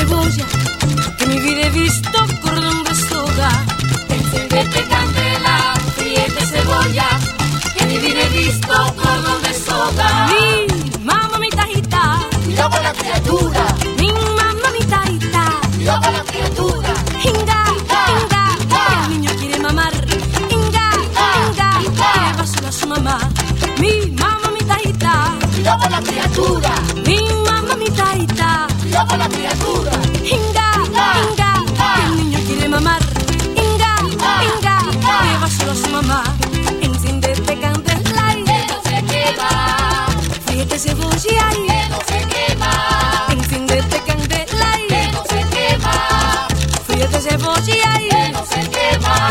cebolla, que mi vida he visto cordón de soga. Encendete candela, fríete cebolla, que mi vida he visto cordón de soga. Mi mamá mi tajita, cuidado con la criatura. Mi mamá mi tajita, cuidado con la criatura. Inga, inga, que el niño quiere mamar. Inga, inga, que va sola su mamá. Mi mamá mi tajita, cuidado con la criatura. Mi mamá mi tajita, cuidado con la criatura. Inga, inga, que el niño quiere mamar. Inga, inga, que va sola su mamá. Enciéndete candela y que no se quema. Fríete cebolla y que no se quema. Enciéndete candela y que no se quema. Fríete cebolla y que no se quema.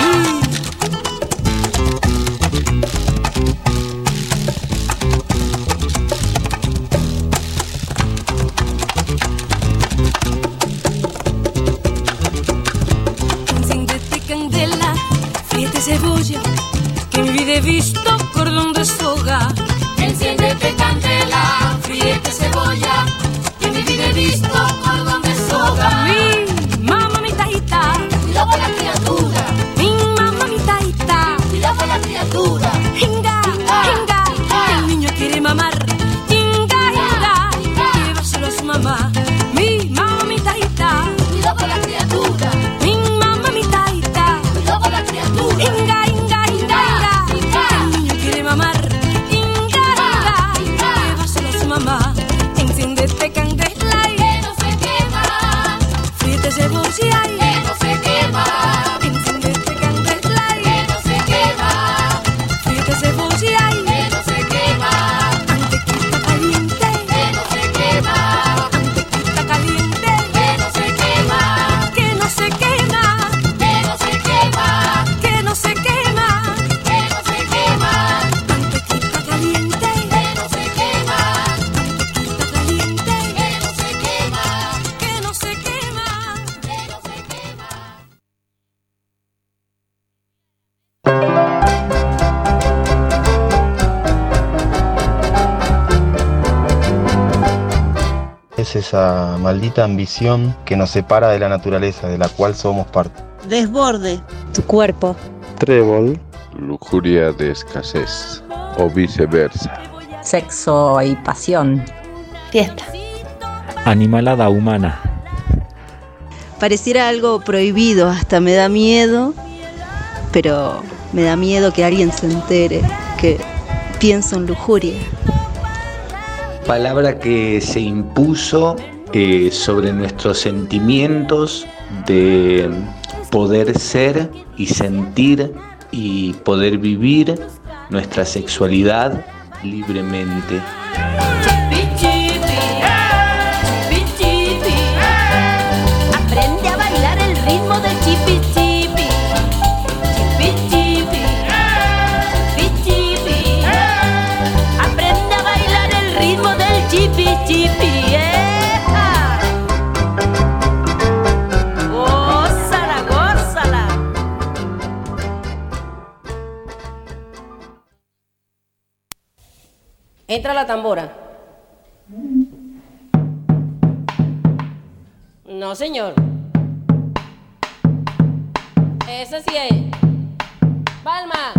Enciéndete candela, fríete cebolla, que mi vida he visto cordón de soga. Enciéndete candela, fríete cebolla, que mi vida he visto cordón de soga. Mi mamá mi tajita, cuidado con la criatura. Mi mamá mi tajita, cuidado con la criatura. Inga, inga, que el niño quiere mamar. Inga, inga, que va solo a su mamá. Mi mamá mi tajita, cuidado con la criatura. Mi mamá mi tajita, cuidado con la criatura. Inga, inga, inga, inga, que el niño quiere mamar. Inga, inga, que va solo a su mamá. Enciéndete candela y que no se quema. Fríete cebolla y que no se quema. Enciéndete candela y que no se quema. Fríete cebolla y que no se quema. Mantequilla caliente que no se quema. Mantequilla caliente que no se quema. Que no se quema. Que no se quema. Que no se quema. Que no se quema. Mantequilla caliente que no se quema. Mantequilla caliente que no se quema. Que no se quema. Que no se quema. Es esa maldita ambición que nos separa de la naturaleza, de la cual somos parte. Desborde. Tu cuerpo. Trébol. Lujuria de escasez o viceversa. Sexo y pasión. Fiesta. Animalada humana. Pareciera algo prohibido, hasta me da miedo, pero me da miedo que alguien se entere que pienso en lujuria. Palabra que se impuso sobre nuestros sentimientos de poder ser y sentir y poder vivir nuestra sexualidad libremente. Aprende a bailar el ritmo del chipi chipi. Chipi chipi. Chipi chipi. Aprende a bailar el ritmo del chipi chipi. Gózala, gózala. Entra la tambora. No, señor. Esa sí es. Palma.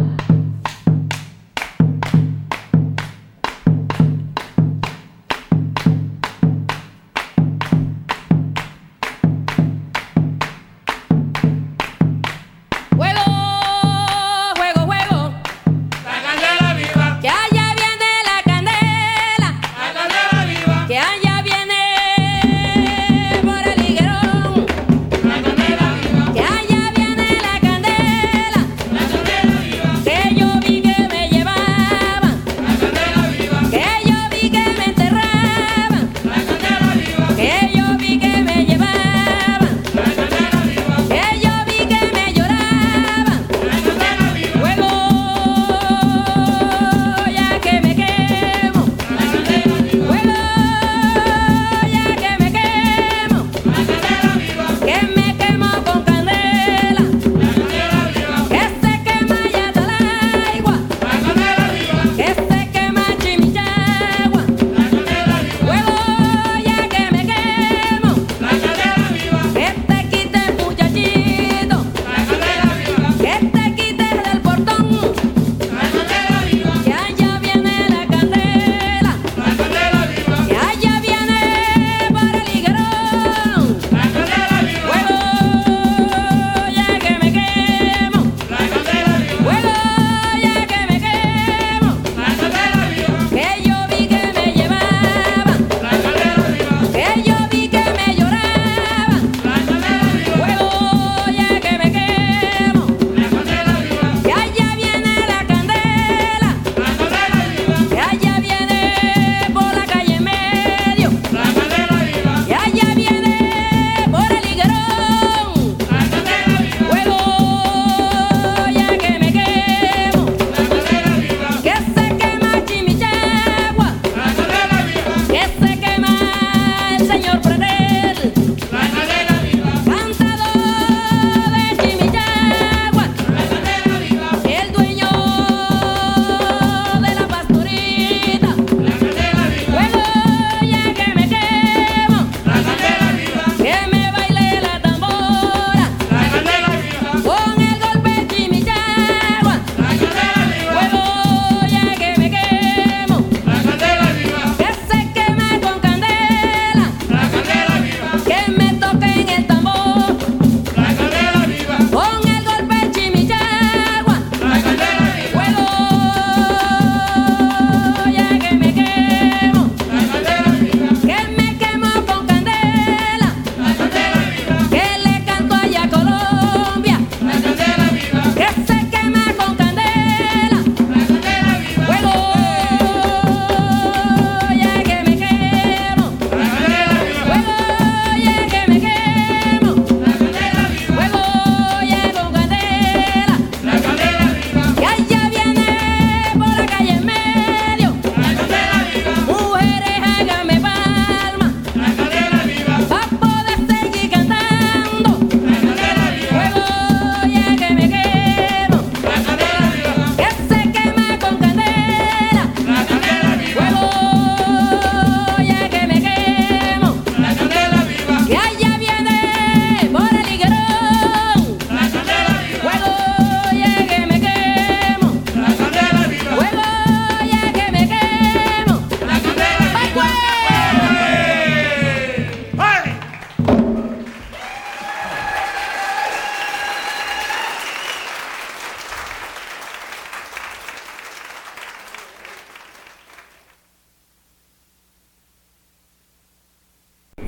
Juego, juego, juego. La candela viva. Que allá viene la candela. La candela viva. Que allá viene por el higuerón. La candela viva. Que allá viene la candela. La candela viva. Que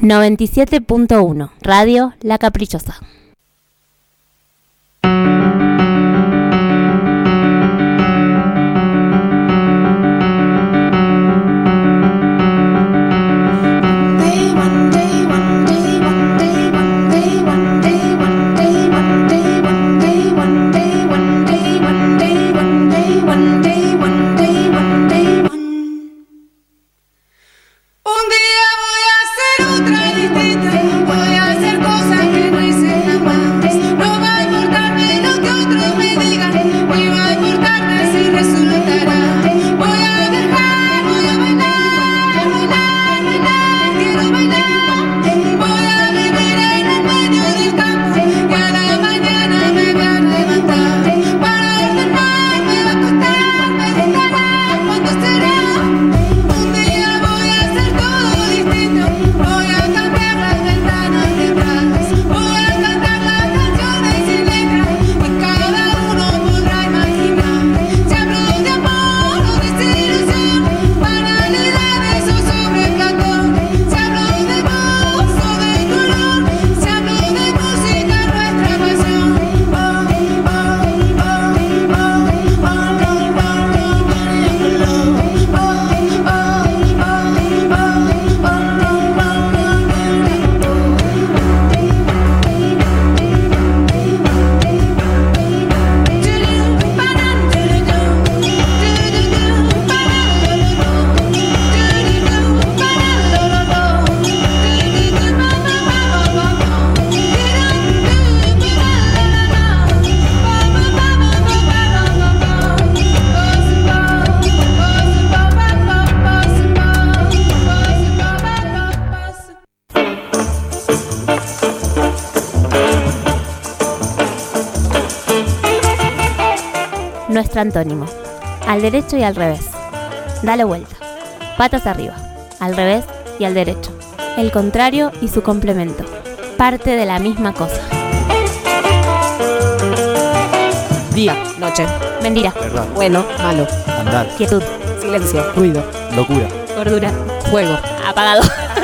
97.1 Radio La Caprichosa. Nuestro antónimo. Al derecho y al revés. Dale vuelta. Patas arriba. Al revés y al derecho. El contrario y su complemento. Parte de la misma cosa. Día, noche. Mentira. Verdad. Bueno, malo. Andar. Quietud. Silencio, ruido. Locura. Gordura. Fuego. Apagado.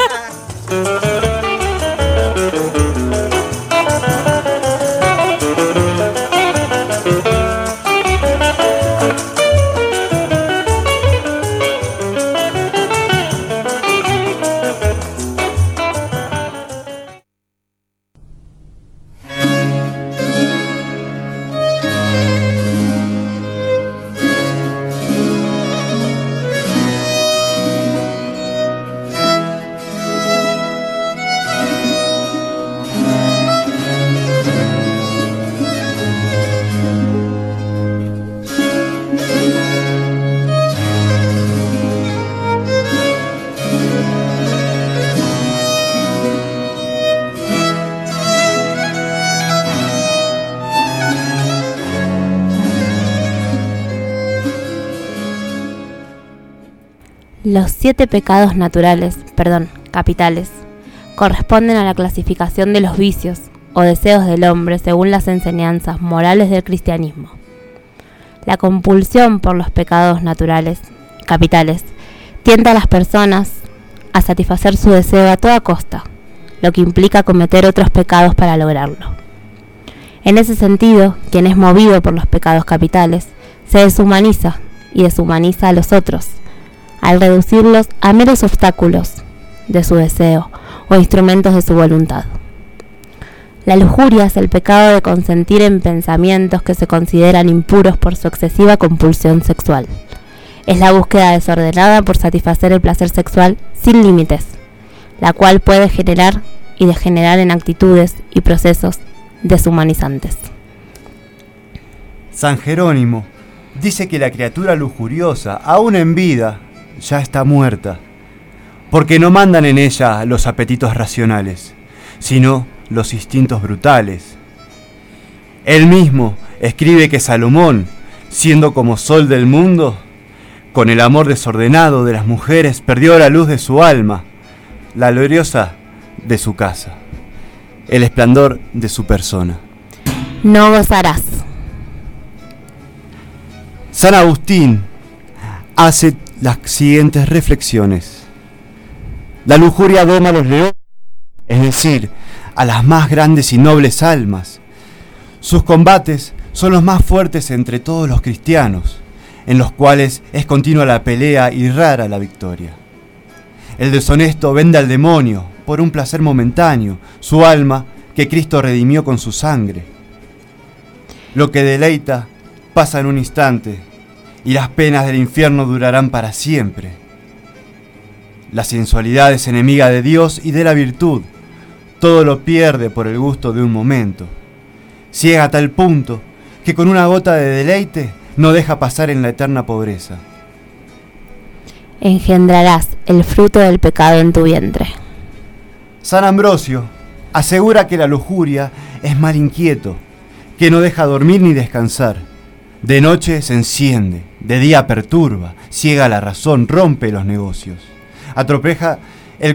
Los 7 pecados capitales, corresponden a la clasificación de los vicios o deseos del hombre según las enseñanzas morales del cristianismo. La compulsión por los pecados capitales, tienta a las personas a satisfacer su deseo a toda costa, lo que implica cometer otros pecados para lograrlo. En ese sentido, quien es movido por los pecados capitales, se deshumaniza y deshumaniza a los otros, al reducirlos a meros obstáculos de su deseo o instrumentos de su voluntad. La lujuria es el pecado de consentir en pensamientos que se consideran impuros por su excesiva compulsión sexual. Es la búsqueda desordenada por satisfacer el placer sexual sin límites, la cual puede generar y degenerar en actitudes y procesos deshumanizantes. San Jerónimo dice que la criatura lujuriosa, aún en vida, ya está muerta, porque no mandan en ella los apetitos racionales, sino los instintos brutales. Él mismo escribe que Salomón, siendo como sol del mundo, con el amor desordenado de las mujeres, perdió la luz de su alma, la gloriosa de su casa, el esplendor de su persona. No gozarás. San Agustín hace las siguientes reflexiones. La lujuria doma a los leones es decir, a las más grandes y nobles almas. Sus combates son los más fuertes entre todos los cristianos, en los cuales es continua la pelea y rara la victoria. El deshonesto vende al demonio por un placer momentáneo su alma que Cristo redimió con su sangre. Lo que deleita pasa en un instante y las penas del infierno durarán para siempre. La sensualidad es enemiga de Dios y de la virtud. Todo lo pierde por el gusto de un momento. Ciega a tal punto que con una gota de deleite no deja pasar en la eterna pobreza. Engendrarás el fruto del pecado en tu vientre. San Ambrosio asegura que la lujuria es mal inquieto, que no deja dormir ni descansar. De noche se enciende, de día perturba, ciega la razón, rompe los negocios. Atropella el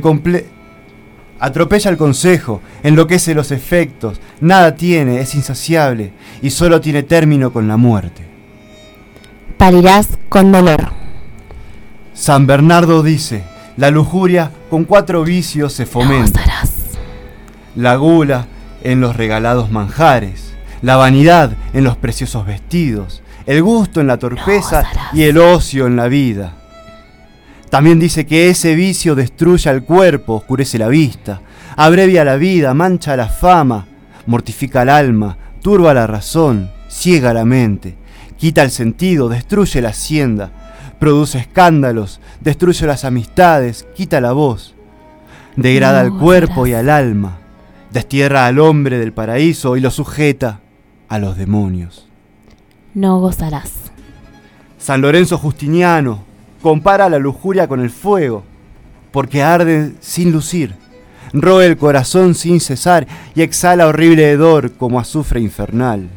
consejo, enloquece los efectos, nada tiene, es insaciable y solo tiene término con la muerte. Parirás con dolor. San Bernardo dice, la lujuria con 4 vicios se fomenta. La gula en los regalados manjares, la vanidad en los preciosos vestidos, el gusto en la torpeza y el ocio en la vida. También dice que ese vicio destruye al cuerpo, oscurece la vista, abrevia la vida, mancha la fama, mortifica el alma, turba la razón, ciega la mente, quita el sentido, destruye la hacienda, produce escándalos, destruye las amistades, quita la voz, degrada al cuerpo y al alma, destierra al hombre del paraíso y lo sujeta a los demonios. No gozarás. San Lorenzo Justiniano compara la lujuria con el fuego, porque arde sin lucir, roe el corazón sin cesar y exhala horrible hedor como azufre infernal.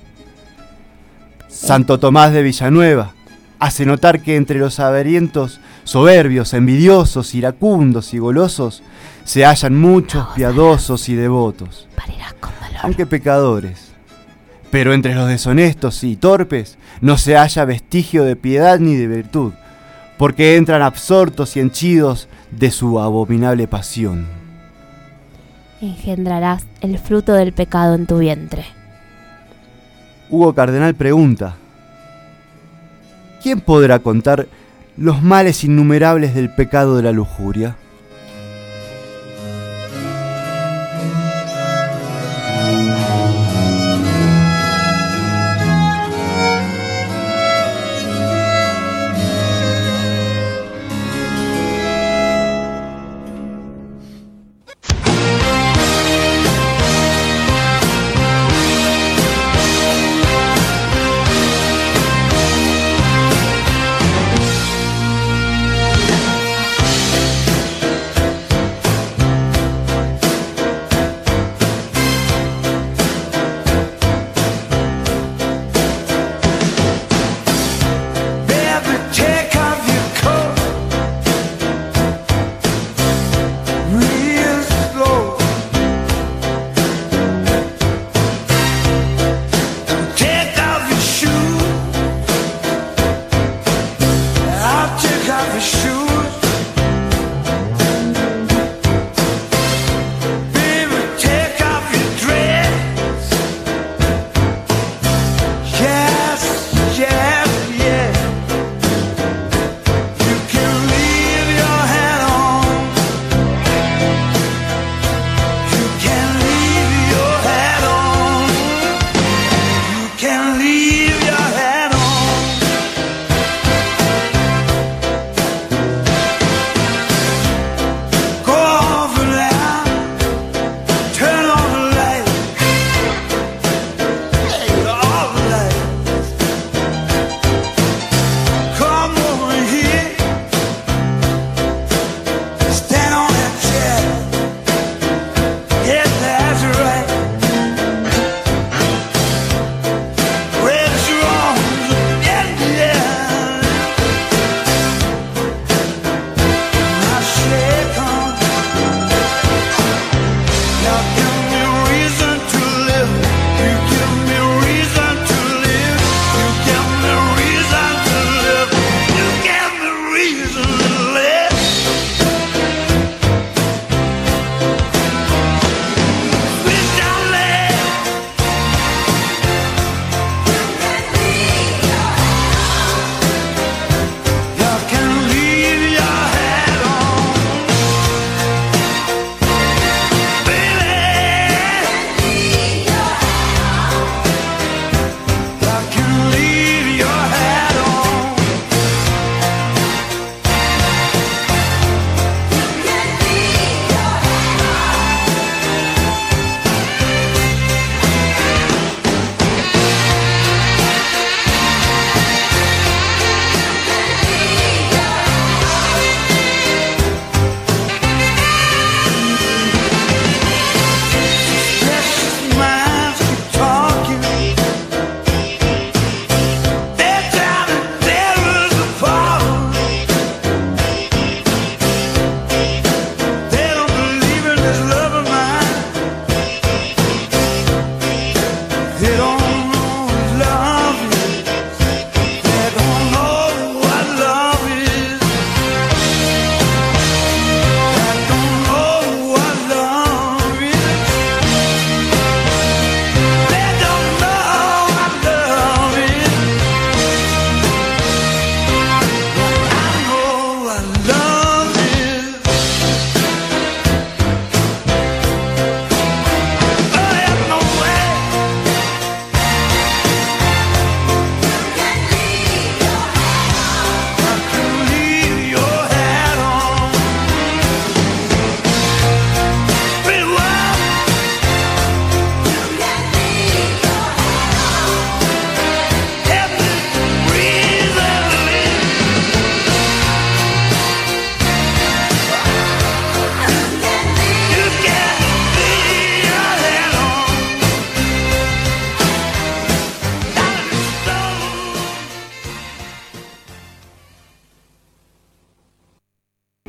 Santo Tomás de Villanueva hace notar que entre los avarientos, soberbios, envidiosos, iracundos y golosos se hallan muchos piadosos y devotos, aunque pecadores. Pero entre los deshonestos y torpes no se halla vestigio de piedad ni de virtud, porque entran absortos y henchidos de su abominable pasión. Engendrarás el fruto del pecado en tu vientre. Hugo Cardenal pregunta, ¿quién podrá contar los males innumerables del pecado de la lujuria?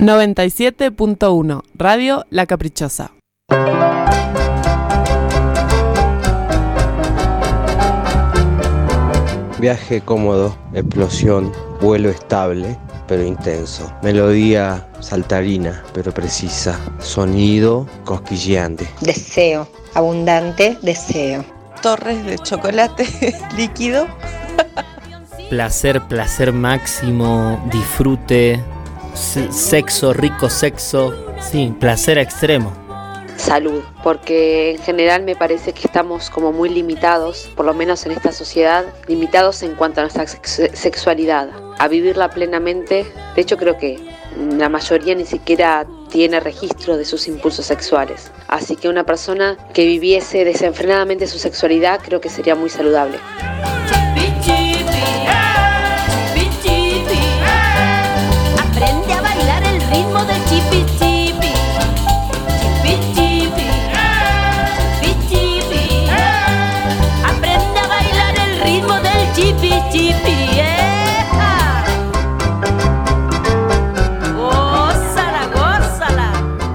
97.1 Radio La Caprichosa. Viaje cómodo, explosión, vuelo estable, pero intenso. Melodía saltarina, pero precisa. Sonido cosquilleante. Deseo, abundante deseo. Torres de chocolate líquido. Placer máximo, disfrute, sexo, rico sexo, sí, placer extremo. Salud, porque en general me parece que estamos como muy limitados, por lo menos en esta sociedad, limitados en cuanto a nuestra sexualidad, a vivirla plenamente. De hecho, creo que la mayoría ni siquiera tiene registro de sus impulsos sexuales. Así que una persona que viviese desenfrenadamente su sexualidad creo que sería muy saludable. Aprende a bailar el ritmo del chipi chipi. Chipi chipi. Chipi chipi. Aprende a bailar el ritmo del chipi chipi. Gózala, gózala.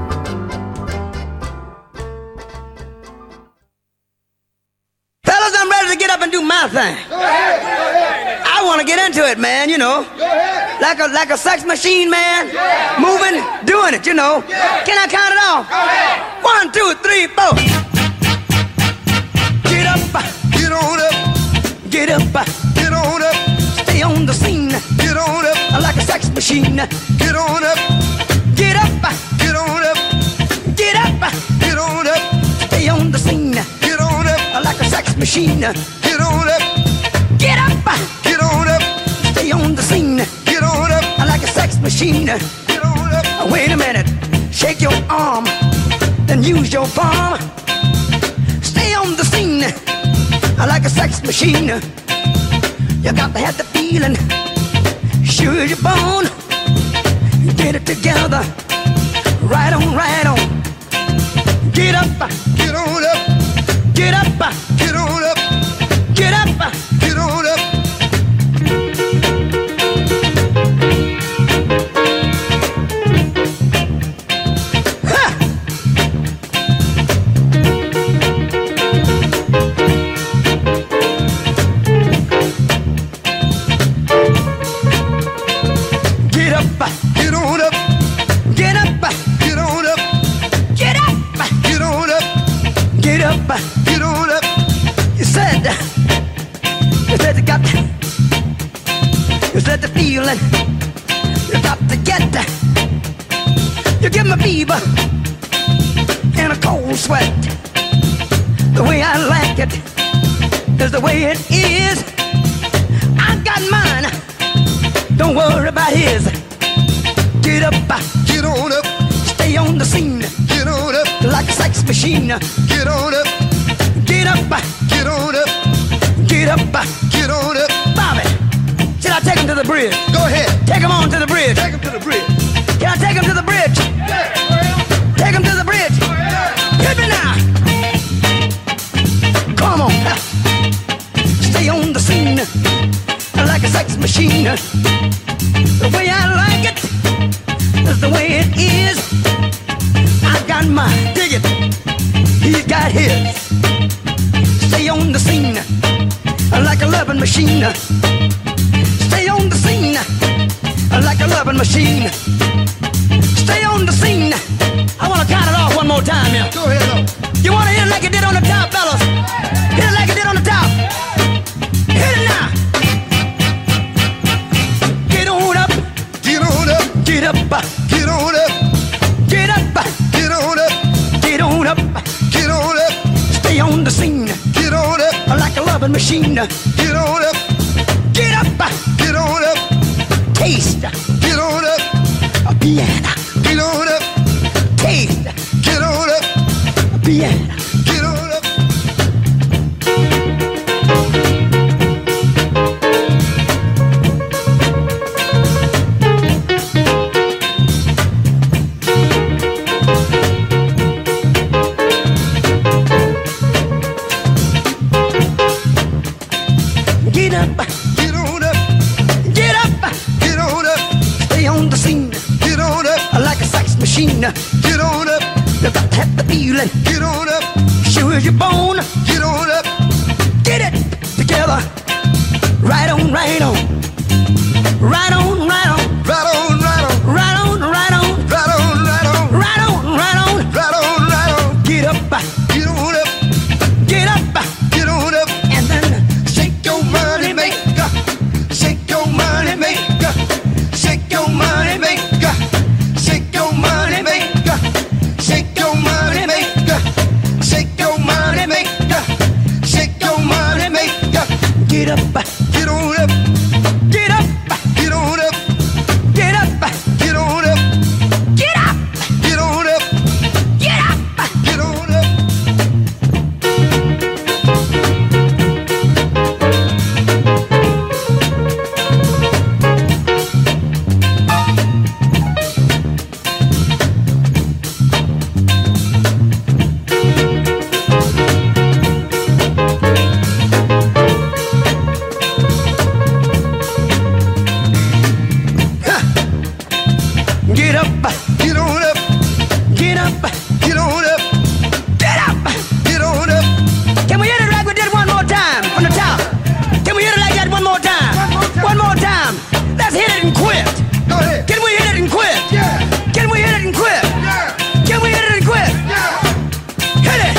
Fellas, I'm ready to get up and do my thing. I want to get into it, man, you know. Like a sex machine, man. Moving, doing it, you know. Can I count it off? 1, 2, 3, 4. Get up, get on up. Get up, get on up. Stay on the scene. Get on up. Like a sex machine. Get on up. Get up, get on up. Get up, get on up. Stay on the scene. Get on up. Like a sex machine. Get on up. Get up, get on up. Stay on the scene. Get on up. Like a sex machine. Get on up. Wait a minute. Shake your arm. Then use your palm. Stay on the scene. Like a sex machine. You got to have the feeling. Sure you're born. Get it together. Right on, right on. Get up, get on up. Get up, get on up. Get up, get on up. Ha! Get up, get on up. Get up, get on up. Get up, get on up. Get up, get on up. You said you got the feeling. You got to get that. You give me fever and a cold sweat. The way I like it is the way it is. I got mine. Don't worry about his. Get up, get on up. Stay on the scene. Get on up. Like a sex machine. Get on up. Get up, get on up. Get up, get on up. Bobby, should I take him to the bridge? Go ahead. Take him on to the bridge. Take him to the bridge. Can I take him to the bridge? Yeah. Take him to the bridge. Hit me now. Come on. Stay on the scene. Like a sex machine. The way I like it is the way it is. I got mine. Dig it. He's got his. Stay on the scene. Like a loving machine. Stay on the scene. Like a loving machine. Stay on the scene. I want to count it off one more time here. Go ahead, though. You want to hit it like it did on the top, fellas? Hit it like it did on the top. Hit it now. Get on up. Get on up. Get up. Get on up. Get up. Get on up. Get on up. Get on up. Stay on the scene. Get on up. Like a loving machine. Get on up. Get up. Get on up. Taste. Get on up. A piano. Get on up. Taste. Get on up. A piano. Get on up. Get up, get on up, get up, get on up. Stay on the scene, get on up. Get on up. You got to have the feeling. Get on up. Sure as you're born. Get on up. Get it together. Right on, right on. Right on, right on. Right on, right on. Right on, right on. Right on, right on. Right on, right on. Right on, right on. Get up. Get on up. Get up. Get on up. And then shake your money maker. Shake your money maker. Shake your money maker. Shake your money maker. Shake your money maker. Shake your money maker. Shake your money maker. Get up. Get on up. Get up. Get on up. Get up. Get on up. Get up. Get on up. Get up. Get on up. Get up, get on up, get up, get on up, get up, get on up. Can we hit it like we did one more time from the top? Can we hit it like that one more time? One more time. Let's hit it and quit. Go ahead. Can we hit it and quit? Yeah. Can we hit it and quit? Yeah. Can we hit it and quit? Yeah. Hit it.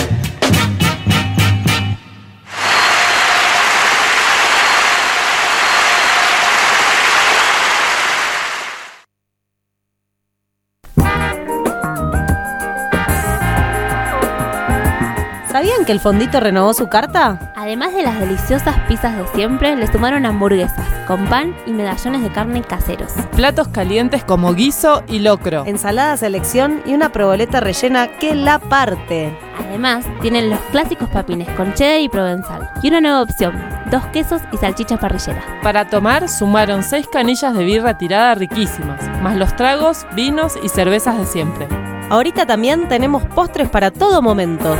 ¿Sabían que el Fondito renovó su carta? Además de las deliciosas pizzas de siempre, le sumaron hamburguesas con pan y medallones de carne caseros. Platos calientes como guiso y locro. Ensalada selección y una proboleta rellena que la parte. Además, tienen los clásicos papines con cheddar y provenzal. Y una nueva opción, 2 quesos y salchicha parrillera. Para tomar, sumaron 6 canillas de birra tirada riquísimas, más los tragos, vinos y cervezas de siempre. Ahorita también tenemos postres para todo momento.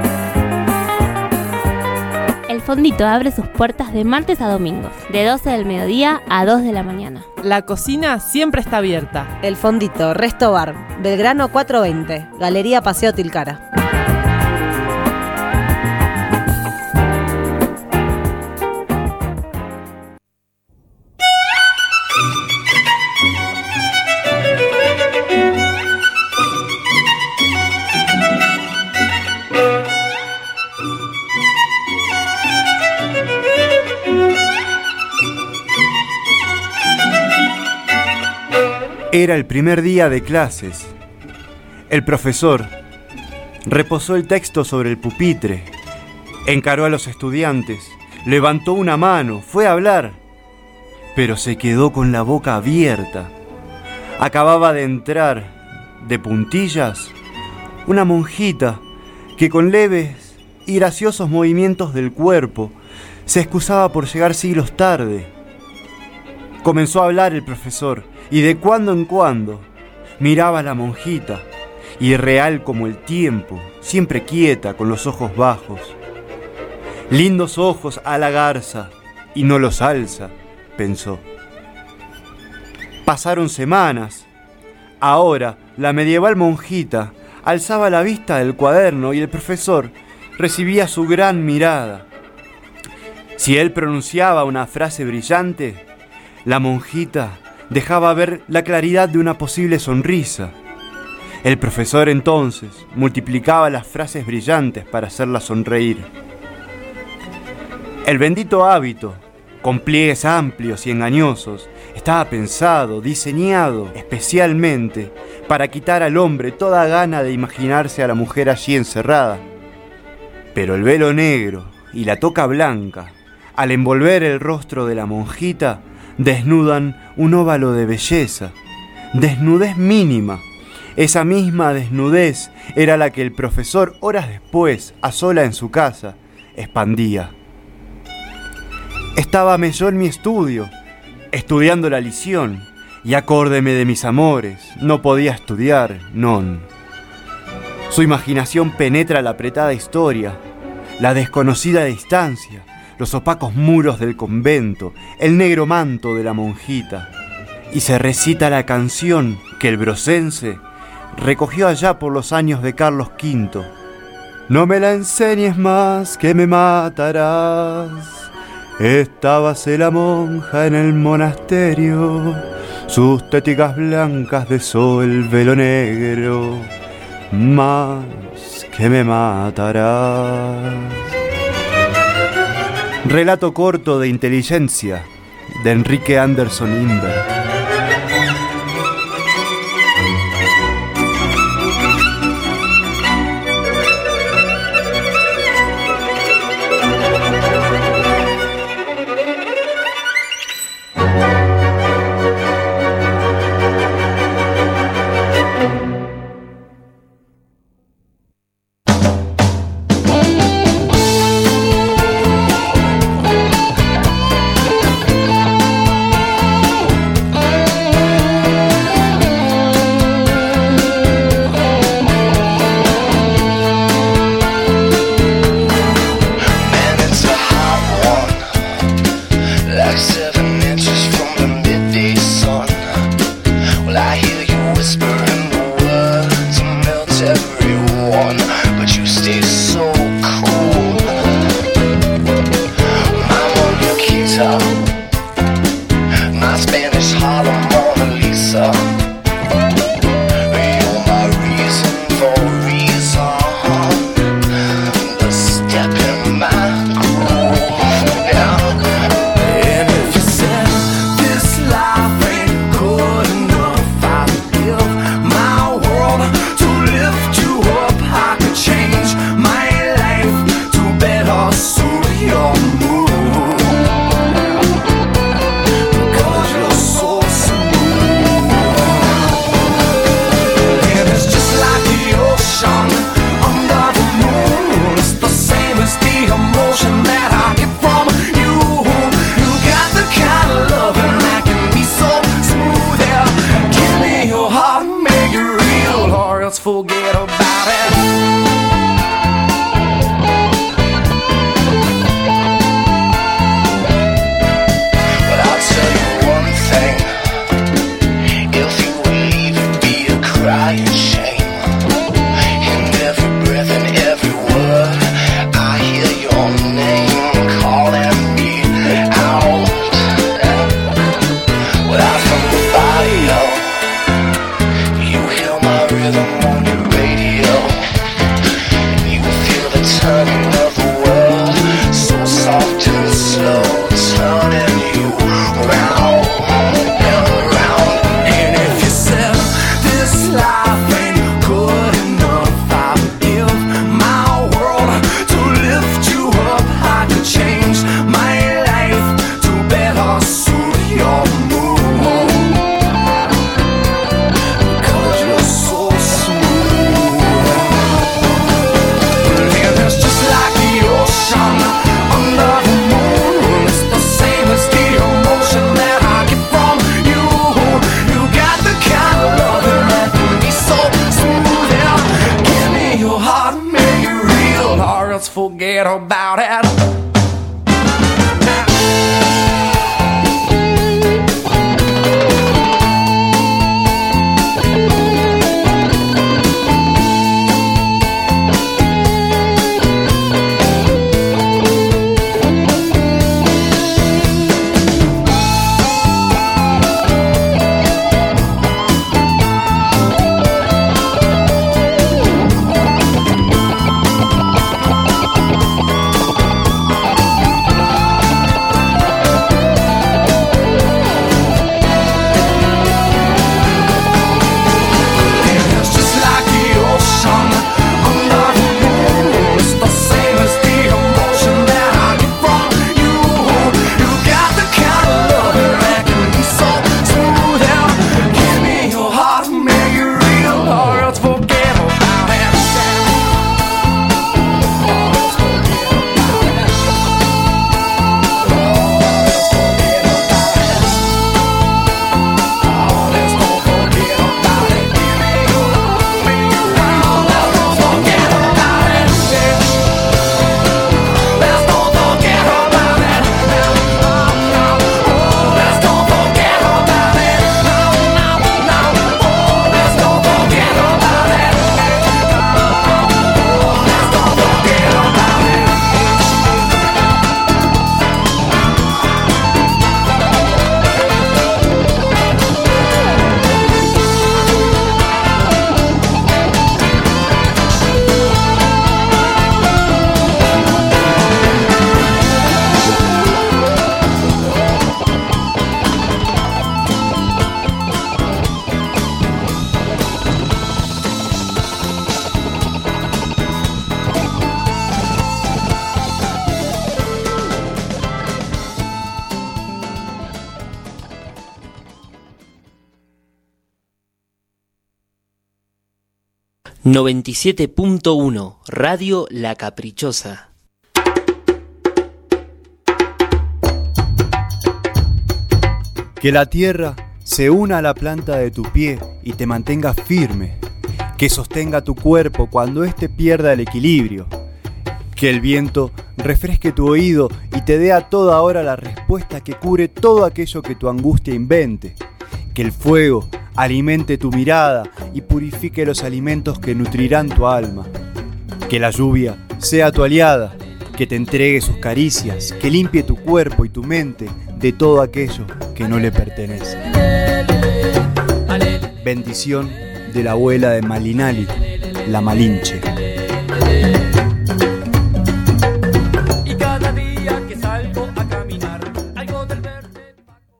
El Fondito abre sus puertas de martes a domingos, de 12 del mediodía a 2 de la mañana. La cocina siempre está abierta. El Fondito, Resto Bar, Belgrano 420, Galería Paseo Tilcara. Era el primer día de clases. El profesor reposó el texto sobre el pupitre, encaró a los estudiantes, levantó una mano, fue a hablar, pero se quedó con la boca abierta. Acababa de entrar, de puntillas, una monjita que con leves y graciosos movimientos del cuerpo se excusaba por llegar siglos tarde. Comenzó a hablar el profesor y de cuando en cuando miraba a la monjita, irreal como el tiempo, siempre quieta, con los ojos bajos. Lindos ojos a la garza, y no los alza, pensó. Pasaron semanas. Ahora la medieval monjita alzaba la vista del cuaderno y el profesor recibía su gran mirada. Si él pronunciaba una frase brillante, la monjita dejaba ver la claridad de una posible sonrisa. El profesor entonces multiplicaba las frases brillantes para hacerla sonreír. El bendito hábito, con pliegues amplios y engañosos, estaba pensado, diseñado especialmente para quitar al hombre toda gana de imaginarse a la mujer allí encerrada. Pero el velo negro y la toca blanca, al envolver el rostro de la monjita, desnudan un óvalo de belleza, desnudez mínima. Esa misma desnudez era la que el profesor horas después, a sola en su casa, expandía. Estábame yo en mi estudio, estudiando la lición, y acórdeme de mis amores, no podía estudiar, non. Su imaginación penetra la apretada historia, la desconocida distancia, los opacos muros del convento, el negro manto de la monjita, y se recita la canción que el brocense recogió allá por los años de Carlos V. No me la enseñes más que me matarás. Estábase la monja en el monasterio, sus téticas blancas besó el velo negro, más que me matarás. Relato corto de Inteligencia, de Enrique Anderson Inver. Forget about it. But I'll tell you one thing, if you would leave it be a crying shame. In every breath and every word I hear your name calling me out. Without from the body, you hear my rhythm. Turning of the world, so soft and slow, turning you round and around. And if you said this life ain't good enough, I would give my world to lift you up. I could change my life to better suit your mood, 'cause you're so smooth. Under the moon, it's the same as the emotion that I get from you. You got the kind of love that can be so smooth. Yeah. Give me your heart, make it real, or else forget about it. 97.1 Radio La Caprichosa. Que la tierra se una a la planta de tu pie y te mantenga firme. Que sostenga tu cuerpo cuando éste pierda el equilibrio. Que el viento refresque tu oído y te dé a toda hora la respuesta que cure todo aquello que tu angustia invente. Que el fuego alimente tu mirada y purifique los alimentos que nutrirán tu alma. Que la lluvia sea tu aliada, que te entregue sus caricias, que limpie tu cuerpo y tu mente de todo aquello que no le pertenece. Bendición de la abuela de Malinali, la Malinche. Y cada día que salgo a caminar, algo del verde.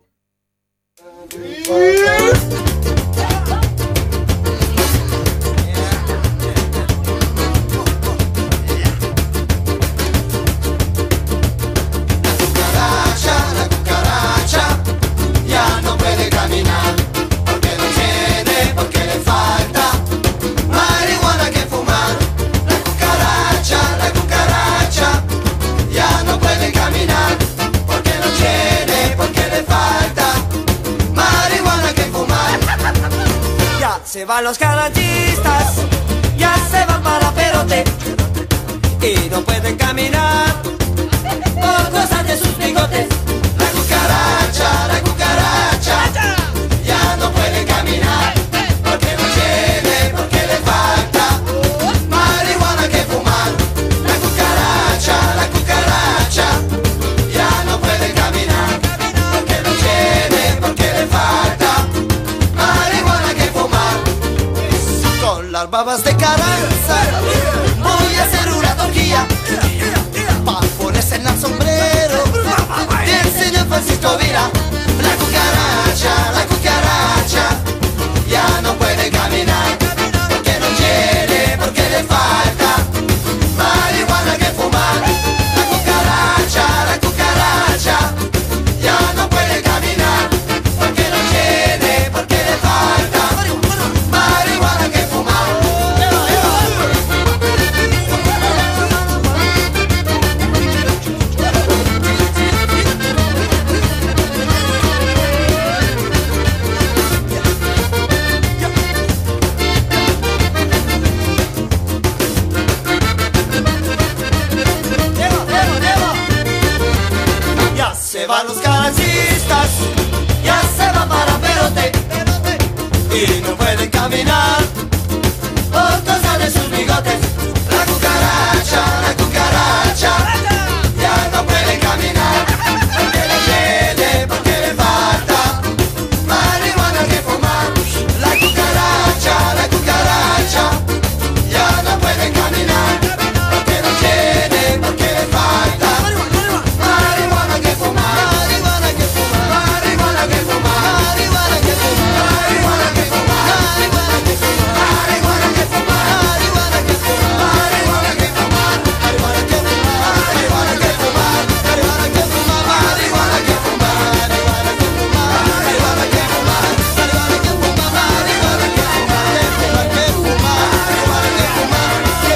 La cucaracha ya no puede caminar porque no tiene, porque le falta marihuana que fumar. La cucaracha ya no puede caminar porque no tiene, porque le falta marihuana que fumar. Ya se van los garantistas, ya se van para Perote y no pueden caminar por cosas de sus bigotes. La cucaracha ya no puede caminar porque no tiene, porque le falta marihuana que fumar. La cucaracha ya no puede caminar porque no tiene, porque le falta marihuana que fumar. Con las babas de Carranza voy a hacer una torquilla pa' ponerse en el sombrero del señor Francisco Vila. La cucaracha ya no puede caminar porque no quiere, porque le falta marihuana que fumar. La cucaracha ya no puede caminar porque no quiere, porque le falta marihuana que fumar. Ya se van los garantistas, ya se va para Perote y no pueden caminar por causa de sus bigotes. La cucaracha ya no puede caminar porque le tiene, porque le falta marihuana que fumar. La cucaracha ya no puede caminar porque no tiene, porque le falta marihuana que fumar. Marihuana que fumar, marihuana que fumar, marihuana que fumar, marihuana que fumar, marihuana que fumar, marihuana que fumar, marihuana que fumar, marihuana que fumar, marihuana que fumar, marihuana que fumar, marihuana que fumar, marihuana que fumar, marihuana que fumar, marihuana que fumar, marihuana que fumar, marihuana que fumar, marihuana que fumar,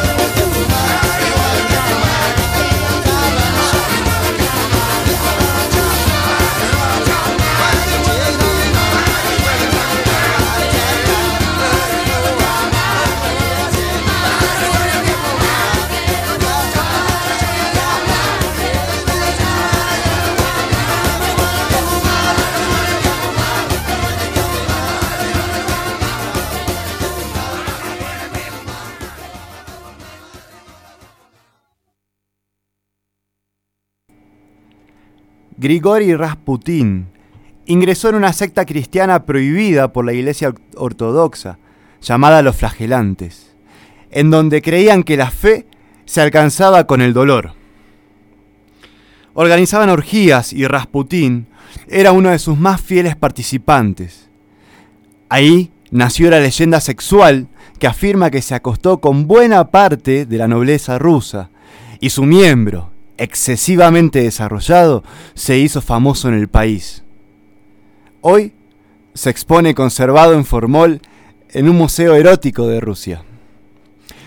Grigori Rasputin ingresó en una secta cristiana prohibida por la Iglesia Ortodoxa, llamada los Flagelantes, en donde creían que la fe se alcanzaba con el dolor. Organizaban orgías y Rasputin era uno de sus más fieles participantes. Ahí nació la leyenda sexual que afirma que se acostó con buena parte de la nobleza rusa y su miembro, excesivamente desarrollado, se hizo famoso en el país. Hoy se expone conservado en formol en un museo erótico de Rusia.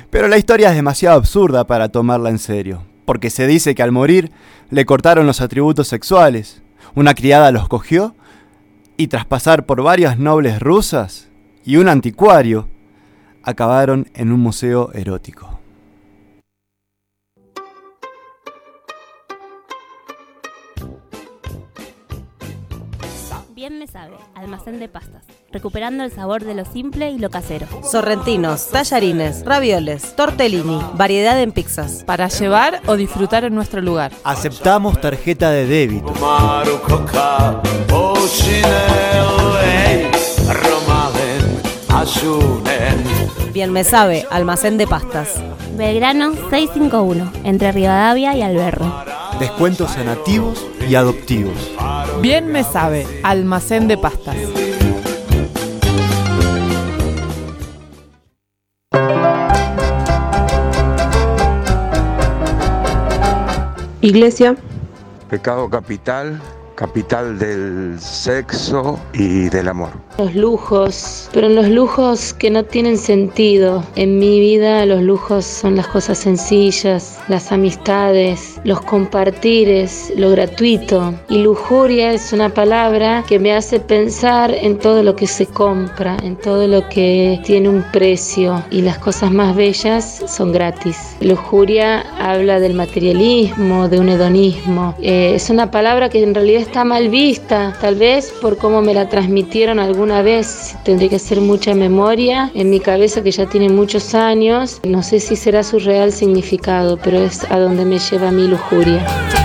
Pero la historia es demasiado absurda para tomarla en serio, porque se dice que al morir le cortaron los atributos sexuales, una criada los cogió y tras pasar por varias nobles rusas y un anticuario, acabaron en un museo erótico. Bien me sabe, almacén de pastas, recuperando el sabor de lo simple y lo casero. Sorrentinos, tallarines, ravioles, tortellini, variedad en pizzas. Para llevar o disfrutar en nuestro lugar. Aceptamos tarjeta de débito. Bien me sabe, almacén de pastas. Belgrano 651, entre Rivadavia y Alberro. Descuentos en nativos y adoptivos. Bien me sabe, almacén de pastas. Iglesia. Pecado capital, capital del sexo y del amor. Los lujos, pero en los lujos que no tienen sentido. En mi vida los lujos son las cosas sencillas, las amistades, los compartires, lo gratuito. Y lujuria es una palabra que me hace pensar en todo lo que se compra, en todo lo que tiene un precio. Y las cosas más bellas son gratis. Lujuria habla del materialismo, de un hedonismo. Es una palabra que en realidad está mal vista, tal vez por cómo me la transmitieron alguna vez. Tendré que hacer mucha memoria en mi cabeza, que ya tiene muchos años. No sé si será su real significado, pero es a donde me lleva mi lujuria.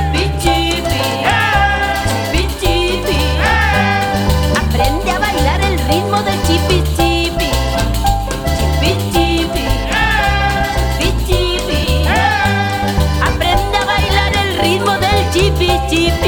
Aprende a bailar el ritmo del chipi chipi. Chipi chipi. Chipi chipi. Aprende a bailar el ritmo del chipi chipi.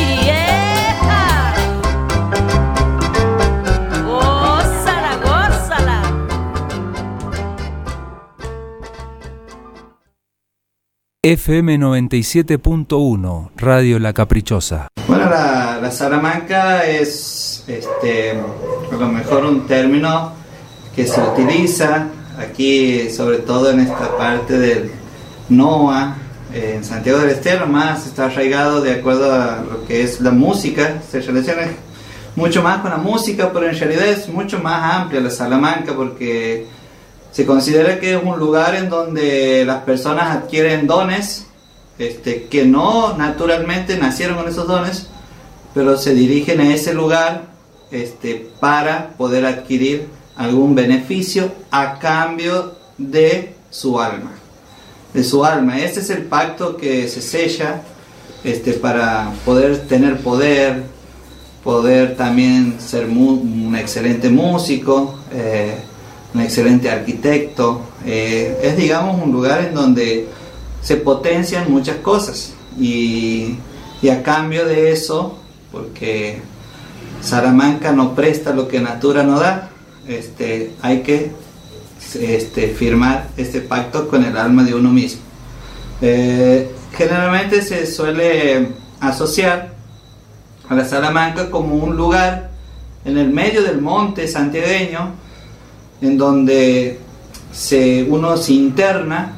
FM 97.1, Radio La Caprichosa. Bueno, la Salamanca es a lo mejor un término que se utiliza aquí, sobre todo en esta parte del NOA, en Santiago del Estero, más está arraigado de acuerdo a lo que es la música, se relaciona mucho más con la música, pero en realidad es mucho más amplia la Salamanca porque se considera que es un lugar en donde las personas adquieren dones que no naturalmente nacieron con esos dones, pero se dirigen a ese lugar para poder adquirir algún beneficio a cambio de su alma. Ese es el pacto que se sella para poder tener poder también ser un excelente músico, un excelente arquitecto. Es, digamos, un lugar en donde se potencian muchas cosas y a cambio de eso, porque Salamanca no presta lo que Natura no da, hay que firmar este pacto con el alma de uno mismo. Generalmente se suele asociar a la Salamanca como un lugar en el medio del monte santiagueño, en donde uno se interna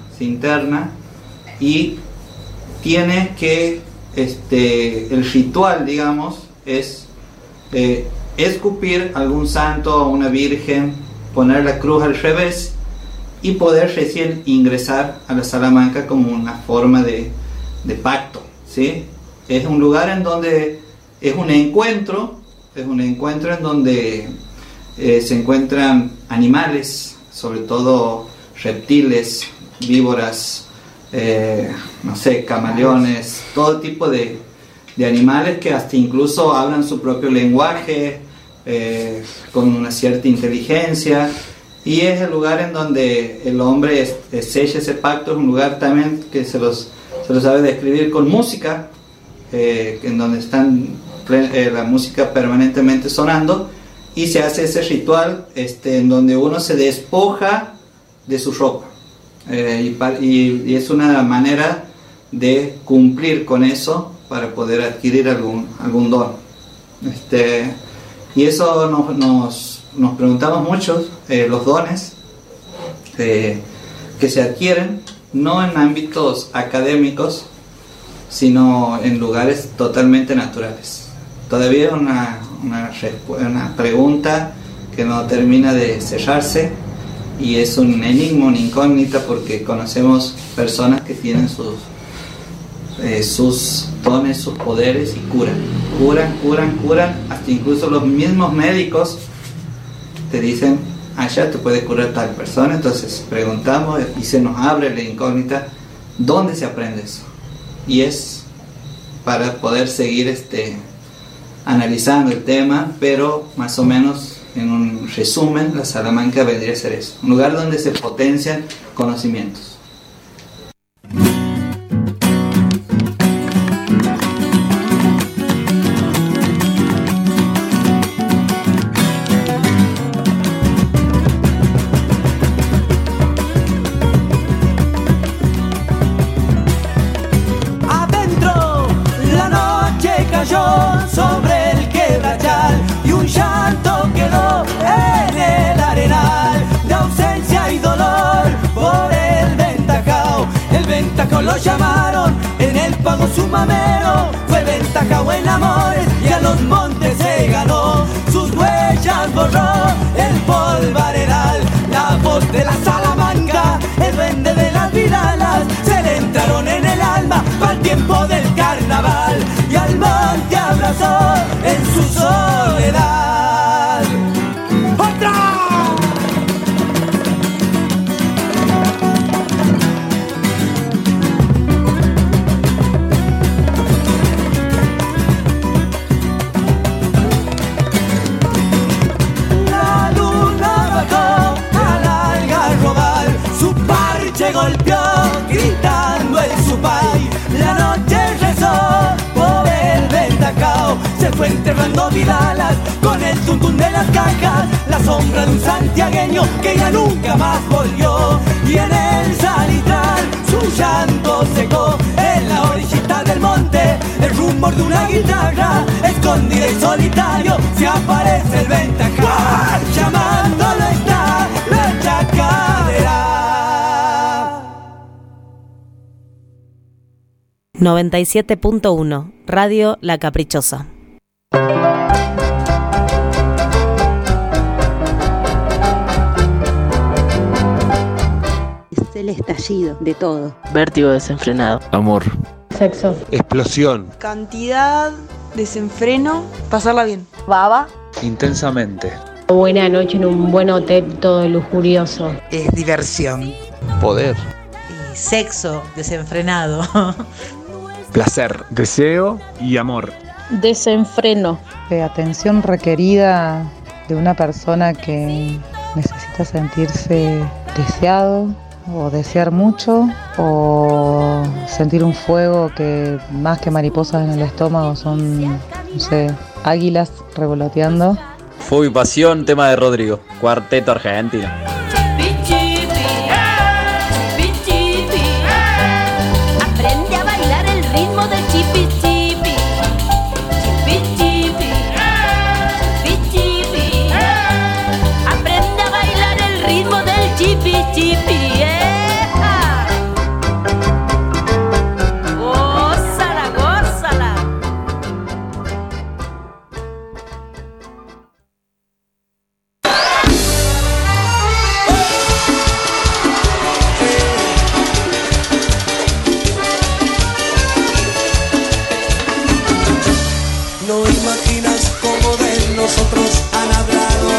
y tiene que, el ritual, digamos, es escupir a algún santo, a una virgen, poner la cruz al revés y poder recién ingresar a la Salamanca como una forma de pacto, ¿sí? Es un lugar en donde es un encuentro en donde se encuentran animales, sobre todo reptiles, víboras, camaleones, todo tipo de animales que hasta incluso hablan su propio lenguaje, con una cierta inteligencia, y es el lugar en donde el hombre sella ese pacto. Es un lugar también que se lo sabe describir con música, en donde están la música permanentemente sonando, y se hace ese ritual en donde uno se despoja de su ropa, y es una manera de cumplir con eso para poder adquirir algún don. Y eso nos preguntamos mucho, los dones, que se adquieren no en ámbitos académicos, sino en lugares totalmente naturales. Todavía una pregunta que no termina de cerrarse y es un enigma, una incógnita, porque conocemos personas que tienen sus dones, sus poderes y curan, hasta incluso los mismos médicos te dicen, allá te puede curar tal persona. Entonces preguntamos y se nos abre la incógnita, ¿dónde se aprende eso? Y es para poder seguir analizando el tema, pero más o menos en un resumen, la Salamanca vendría a ser eso, un lugar donde se potencian conocimientos. Adentro la noche cayó sobre el quebrachal y un llanto quedó en el arenal de ausencia y dolor por el ventajao. El ventajao lo llamaron, en el pago su mamero, fue ventajao en amores y a los montes se ganó. Sus huellas borró el polvaredal, la voz de la Salamanca, el duende de las vidalas, se le entraron en el alma al tiempo del carnaval y al monte abrazó en su soledad. ¡Otra! La luna bajó al algarrobal, su parche golpeó gritando el supay. La noche rezó por el ventajao, se fue enterrando vidalas con el tuntún de las cajas, la sombra de un santiagueño que ya nunca más volvió. Y en el salitral su llanto secó, en la orillita del monte el rumor de una guitarra escondida y solitario se aparece el ventajao, llamándolo está la chacarera. 97.1 Radio La Caprichosa. Es el estallido de todo. Vértigo desenfrenado. Amor. Sexo. Explosión. Cantidad, desenfreno, pasarla bien. Baba. Intensamente. Buena noche en un buen hotel todo lujurioso. Es diversión. Poder. Sexo desenfrenado. Placer. Deseo y amor. Desenfreno. Atención requerida de una persona que necesita sentirse deseado o desear mucho o sentir un fuego que más que mariposas en el estómago son, no sé, águilas revoloteando. Fuego y pasión, tema de Rodrigo, Cuarteto Argentino. Aprende a bailar el ritmo del chipi chipi. Chipi chipi. Chipi chipi. Aprende a bailar el ritmo del chipi chipi. Gózala, gózala. No imaginas cómo de nosotros han hablado.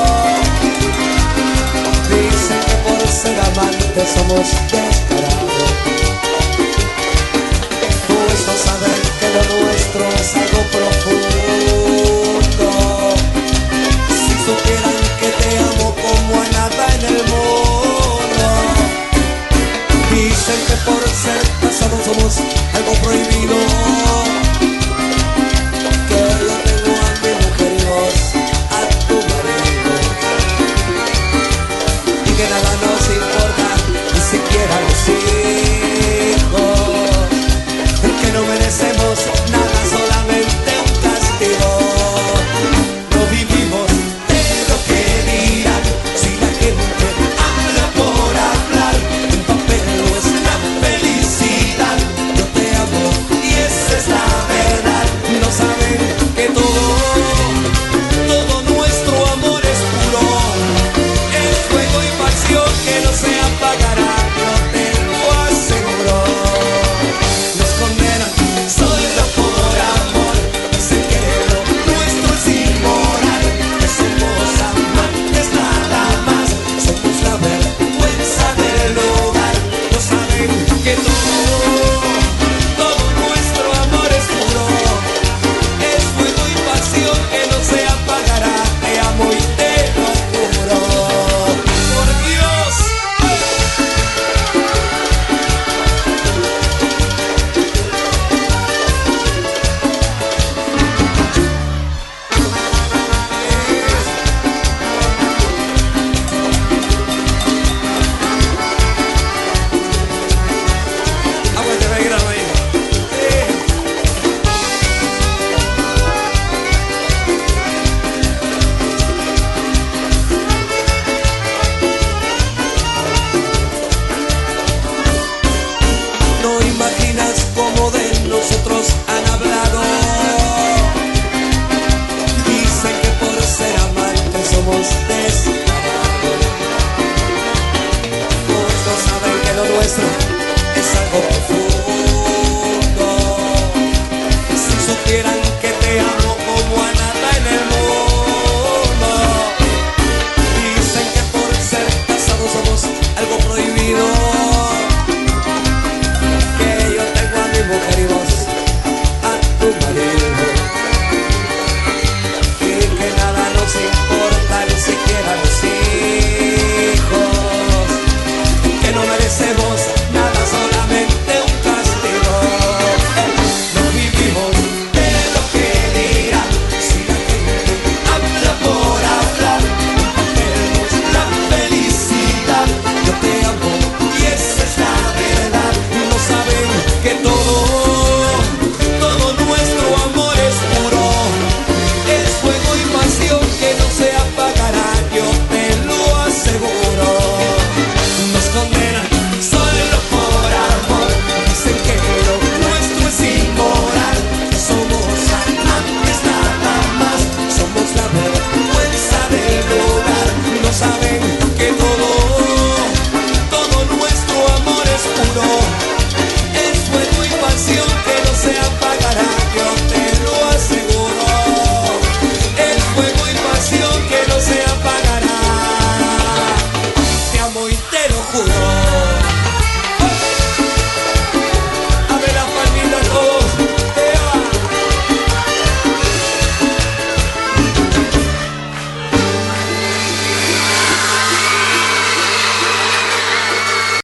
Dicen que por ser amantes somos descarados. Pues no saben que lo nuestro es algo profundo. Si supieran que te amo como a nada en el mundo. Dicen que por ser casados somos algo prohibido. Nada, solamente un castigo. No vivimos de lo que dirán. Si la gente habla por hablar,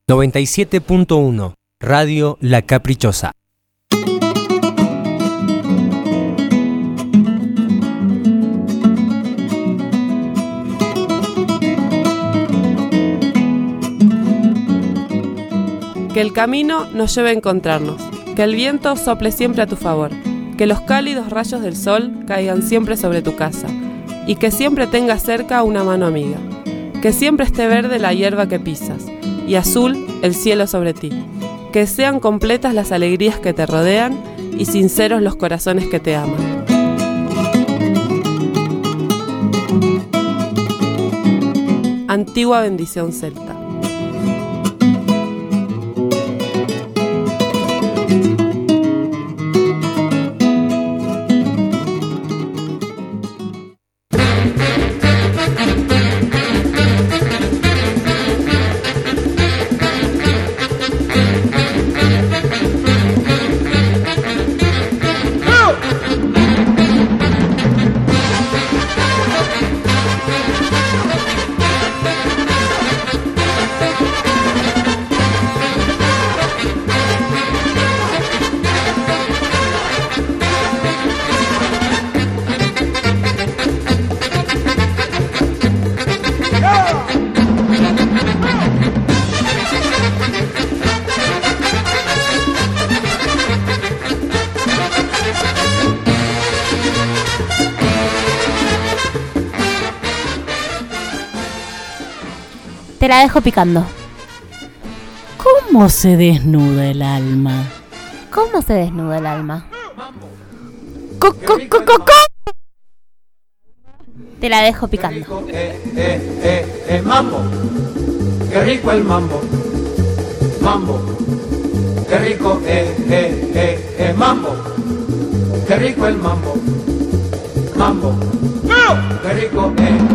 97.1 Radio La Caprichosa. Que el camino nos lleve a encontrarnos, que el viento sople siempre a tu favor, que los cálidos rayos del sol caigan siempre sobre tu casa y que siempre tengas cerca una mano amiga, que siempre esté verde la hierba que pisas y azul el cielo sobre ti, que sean completas las alegrías que te rodean y sinceros los corazones que te aman. Antigua bendición celta. Te la dejo picando. ¿Cómo se desnuda el alma? ¿Cómo se desnuda el alma? Te la dejo picando. Mambo, qué rico el mambo. Mambo, qué rico, mambo, qué rico el mambo. Mambo, qué rico,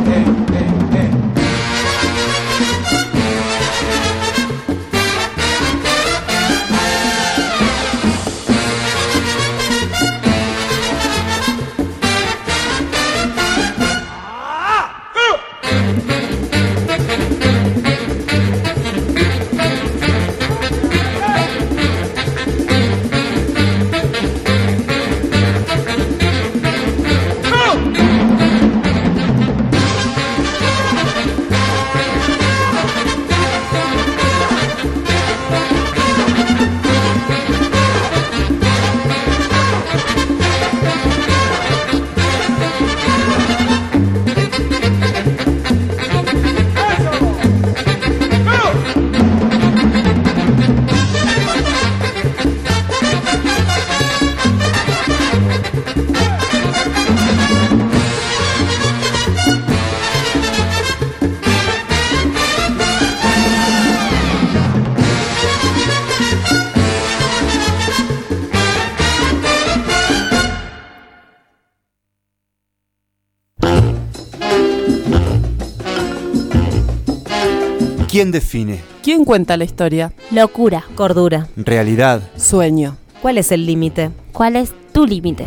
¿Quién define? ¿Quién cuenta la historia? Locura. Cordura. Realidad. Sueño. ¿Cuál es el límite? ¿Cuál es tu límite?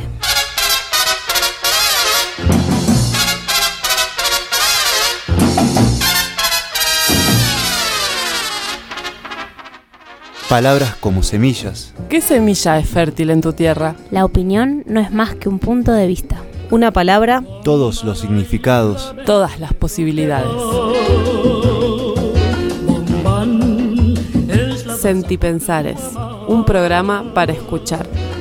Palabras como semillas. ¿Qué semilla es fértil en tu tierra? La opinión no es más que un punto de vista. Una palabra. Todos los significados. Todas las posibilidades. Sentipensares, un programa para escuchar.